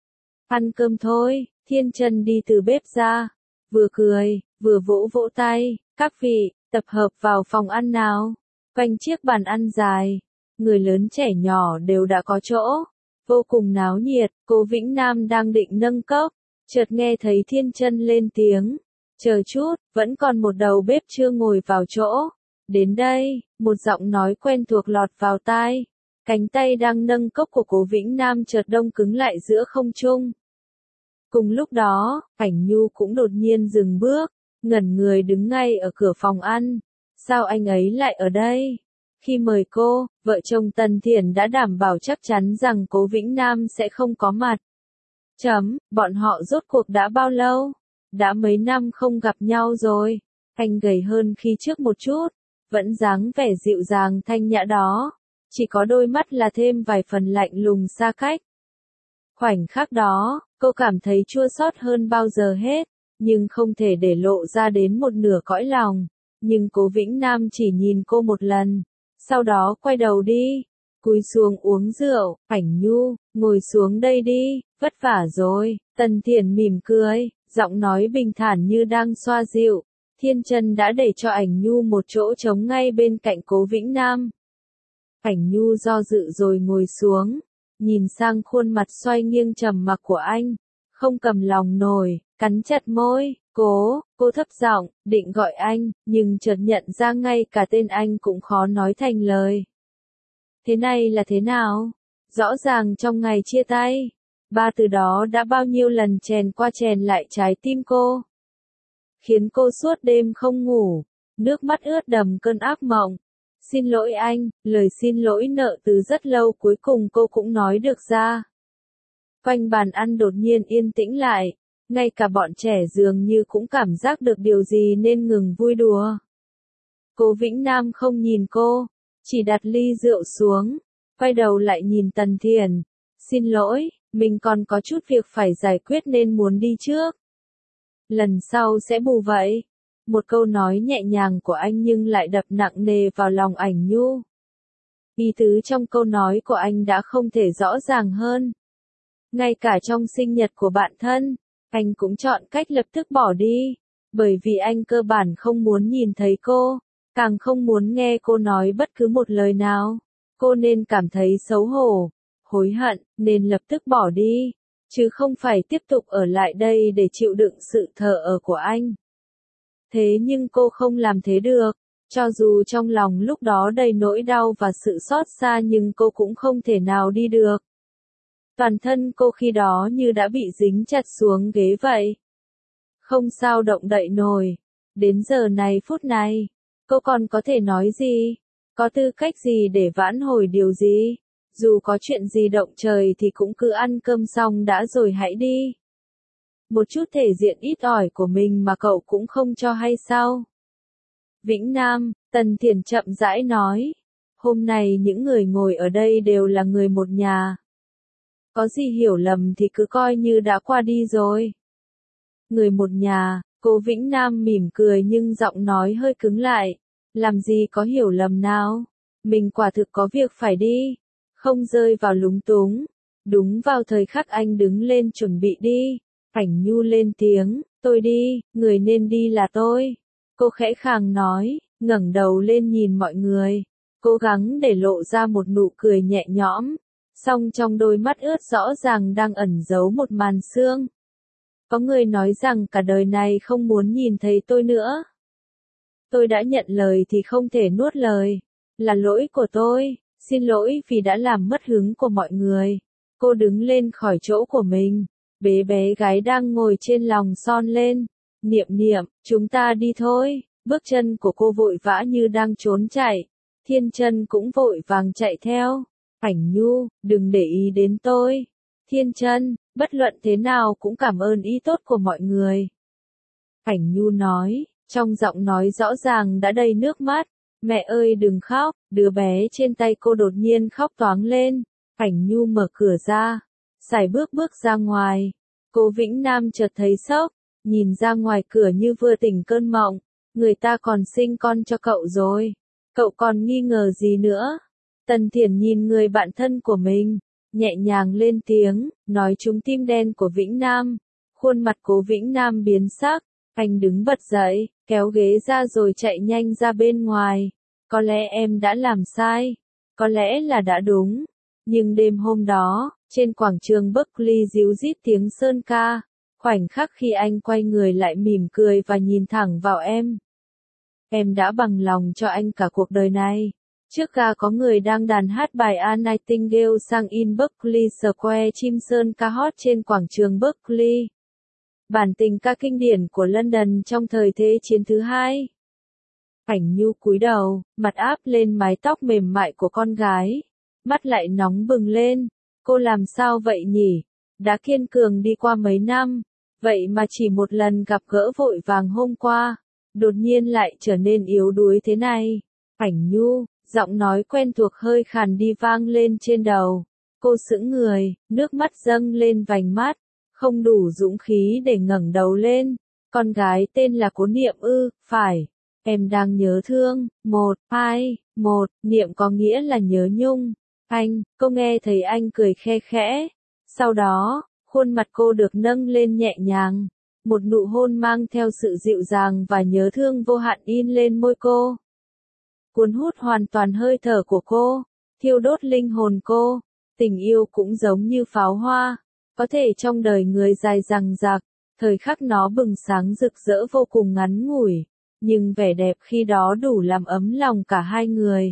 Ăn cơm thôi. Thiên Chân đi từ bếp ra, vừa cười, vừa vỗ vỗ tay, các vị, tập hợp vào phòng ăn nào. Quanh chiếc bàn ăn dài, người lớn trẻ nhỏ đều đã có chỗ, vô cùng náo nhiệt. Cố Vĩnh Nam đang định nâng cốc, chợt nghe thấy Thiên Chân lên tiếng, Chờ chút, vẫn còn một đầu bếp chưa ngồi vào chỗ. Đến đây, một giọng nói quen thuộc lọt vào tai. Cánh tay đang nâng cốc của Cố Vĩnh Nam chợt đông cứng lại giữa không trung. Cùng lúc đó, Ảnh Nhu cũng đột nhiên dừng bước, ngẩn người đứng ngay ở cửa phòng ăn. Sao anh ấy lại ở đây? Khi mời cô, vợ chồng Tần Thiển đã đảm bảo chắc chắn rằng Cố Vĩnh Nam sẽ không có mặt. Bọn họ rốt cuộc đã bao lâu? Đã mấy năm không gặp nhau rồi. Anh gầy hơn khi trước một chút, vẫn dáng vẻ dịu dàng thanh nhã đó. Chỉ có đôi mắt là thêm vài phần lạnh lùng xa cách. Khoảnh khắc đó, cô cảm thấy chua xót hơn bao giờ hết, nhưng không thể để lộ ra đến một nửa cõi lòng. Nhưng Cố Vĩnh Nam chỉ nhìn cô một lần, sau đó quay đầu đi, cúi xuống uống rượu. Ảnh Nhu, ngồi xuống đây đi, vất vả rồi. Tần Thiển mỉm cười, giọng nói bình thản như đang xoa dịu. Thiên Chân đã để cho Ảnh Nhu một chỗ trống ngay bên cạnh Cố Vĩnh Nam. Ảnh Nhu do dự rồi ngồi xuống, nhìn sang khuôn mặt xoay nghiêng trầm mặc của anh, không cầm lòng nổi, cắn chặt môi. Cô thấp giọng, định gọi anh, nhưng chợt nhận ra ngay cả tên anh cũng khó nói thành lời. Thế này là thế nào? Rõ ràng trong ngày chia tay, ba từ đó đã bao nhiêu lần chèn qua chèn lại trái tim cô. Khiến cô suốt đêm không ngủ, nước mắt ướt đầm cơn ác mộng. Xin lỗi anh, lời xin lỗi nợ từ rất lâu cuối cùng cô cũng nói được ra. Quanh bàn ăn đột nhiên yên tĩnh lại, ngay cả bọn trẻ dường như cũng cảm giác được điều gì nên ngừng vui đùa. Cố Vĩnh Nam không nhìn cô, chỉ đặt ly rượu xuống, quay đầu lại nhìn Tần Thiển. Xin lỗi, mình còn có chút việc phải giải quyết nên muốn đi trước. Lần sau sẽ bù vậy. Một câu nói nhẹ nhàng của anh nhưng lại đập nặng nề vào lòng Ảnh Nhu. Ý tứ trong câu nói của anh đã không thể rõ ràng hơn. Ngay cả trong sinh nhật của bạn thân, anh cũng chọn cách lập tức bỏ đi, bởi vì anh cơ bản không muốn nhìn thấy cô, càng không muốn nghe cô nói bất cứ một lời nào. Cô nên cảm thấy xấu hổ, hối hận, nên lập tức bỏ đi, chứ không phải tiếp tục ở lại đây để chịu đựng sự thờ ơ của anh. Thế nhưng cô không làm thế được, cho dù trong lòng lúc đó đầy nỗi đau và sự xót xa nhưng cô cũng không thể nào đi được. Toàn thân cô khi đó như đã bị dính chặt xuống ghế vậy. Không sao động đậy nổi. Đến giờ này phút này, cô còn có thể nói gì? Có tư cách gì để vãn hồi điều gì? Dù có chuyện gì động trời thì cũng cứ ăn cơm xong đã rồi hãy đi. Một chút thể diện ít ỏi của mình mà cậu cũng không cho hay sao? Vĩnh Nam, Tần Thiển chậm rãi nói. Hôm nay những người ngồi ở đây đều là người một nhà. Có gì hiểu lầm thì cứ coi như đã qua đi rồi. Người một nhà, Cố Vĩnh Nam mỉm cười nhưng giọng nói hơi cứng lại. Làm gì có hiểu lầm nào? Mình quả thực có việc phải đi. Không rơi vào lúng túng. Đúng vào thời khắc anh đứng lên chuẩn bị đi, Ảnh Nhu lên tiếng, tôi đi, người nên đi là tôi. Cô khẽ khàng nói, ngẩng đầu lên nhìn mọi người, cố gắng để lộ ra một nụ cười nhẹ nhõm, song trong đôi mắt ướt rõ ràng đang ẩn giấu một màn sương. Có người nói rằng cả đời này không muốn nhìn thấy tôi nữa. Tôi đã nhận lời thì không thể nuốt lời. Là lỗi của tôi, xin lỗi vì đã làm mất hứng của mọi người. Cô đứng lên khỏi chỗ của mình, bế bé gái đang ngồi trên lòng son lên. Niệm niệm, chúng ta đi thôi. Bước chân của cô vội vã như đang trốn chạy. Thiên Chân cũng vội vàng chạy theo. Ảnh Nhu, đừng để ý đến tôi. Thiên Chân, bất luận thế nào cũng cảm ơn ý tốt của mọi người. Ảnh Nhu nói, trong giọng nói rõ ràng đã đầy nước mắt. Mẹ ơi đừng khóc, đứa bé trên tay cô đột nhiên khóc toáng lên. Ảnh Nhu mở cửa ra, sải bước ra ngoài. Cố Vĩnh Nam chợt thấy sốc, nhìn ra ngoài cửa như vừa tỉnh cơn mộng. Người ta còn sinh con cho cậu rồi. Cậu còn nghi ngờ gì nữa? Tần Thiển nhìn người bạn thân của mình, nhẹ nhàng lên tiếng, nói trúng tim đen của Vĩnh Nam. Khuôn mặt Cố Vĩnh Nam biến sắc, anh đứng bật dậy, kéo ghế ra rồi chạy nhanh ra bên ngoài. Có lẽ em đã làm sai, có lẽ là đã đúng. Nhưng đêm hôm đó, trên quảng trường Berkeley ríu rít tiếng sơn ca, Khoảnh khắc khi anh quay người lại mỉm cười và nhìn thẳng vào em đã bằng lòng cho anh cả cuộc đời này. Trước ga có người đang đàn hát bài A Nightingale sang in Berkeley Square, chim sơn ca hót trên quảng trường Berkeley. Bản tình ca kinh điển của London trong thời Thế chiến thứ hai. Cảnh Nhu cúi đầu, mặt áp lên mái tóc mềm mại của con gái. Mắt lại nóng bừng lên. Cô làm sao vậy nhỉ? Đã kiên cường đi qua mấy năm. Vậy mà chỉ một lần gặp gỡ vội vàng hôm qua. Đột nhiên lại trở nên yếu đuối thế này. Cảnh Nhu, giọng nói quen thuộc hơi khàn đi vang lên trên đầu. Cô sững người, nước mắt dâng lên vành mắt. Không đủ dũng khí để ngẩng đầu lên. Con gái tên là Cố Niệm ư? Phải. Em đang nhớ thương. 1, 2, 1, niệm có nghĩa là nhớ nhung. Anh, cô nghe thấy anh cười khe khẽ. Sau đó, khuôn mặt cô được nâng lên nhẹ nhàng. Một nụ hôn mang theo sự dịu dàng và nhớ thương vô hạn in lên môi cô. Cuốn hút hoàn toàn hơi thở của cô, thiêu đốt linh hồn cô. Tình yêu cũng giống như pháo hoa, có thể trong đời người dài dằng dặc, thời khắc nó bừng sáng rực rỡ vô cùng ngắn ngủi, nhưng vẻ đẹp khi đó đủ làm ấm lòng cả hai người.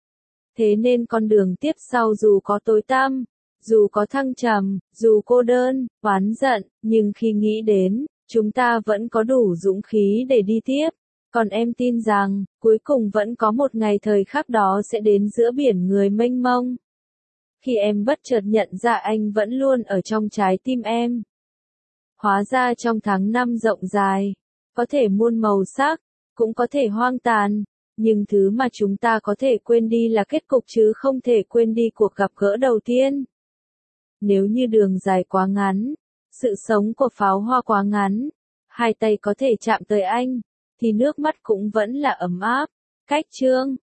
Thế nên con đường tiếp sau dù có tối tăm, dù có thăng trầm, dù cô đơn, oán giận, nhưng khi nghĩ đến, chúng ta vẫn có đủ dũng khí để đi tiếp. Còn em tin rằng, cuối cùng vẫn có một ngày thời khắc đó sẽ đến giữa biển người mênh mông. Khi em bất chợt nhận ra anh vẫn luôn ở trong trái tim em. Hóa ra trong tháng năm rộng dài, có thể muôn màu sắc, cũng có thể hoang tàn, nhưng thứ mà chúng ta có thể quên đi là kết cục chứ không thể quên đi cuộc gặp gỡ đầu tiên. Nếu như đường dài quá ngắn, sự sống của pháo hoa quá ngắn, hai tay có thể chạm tới anh, thì nước mắt cũng vẫn là ấm áp. Cách chương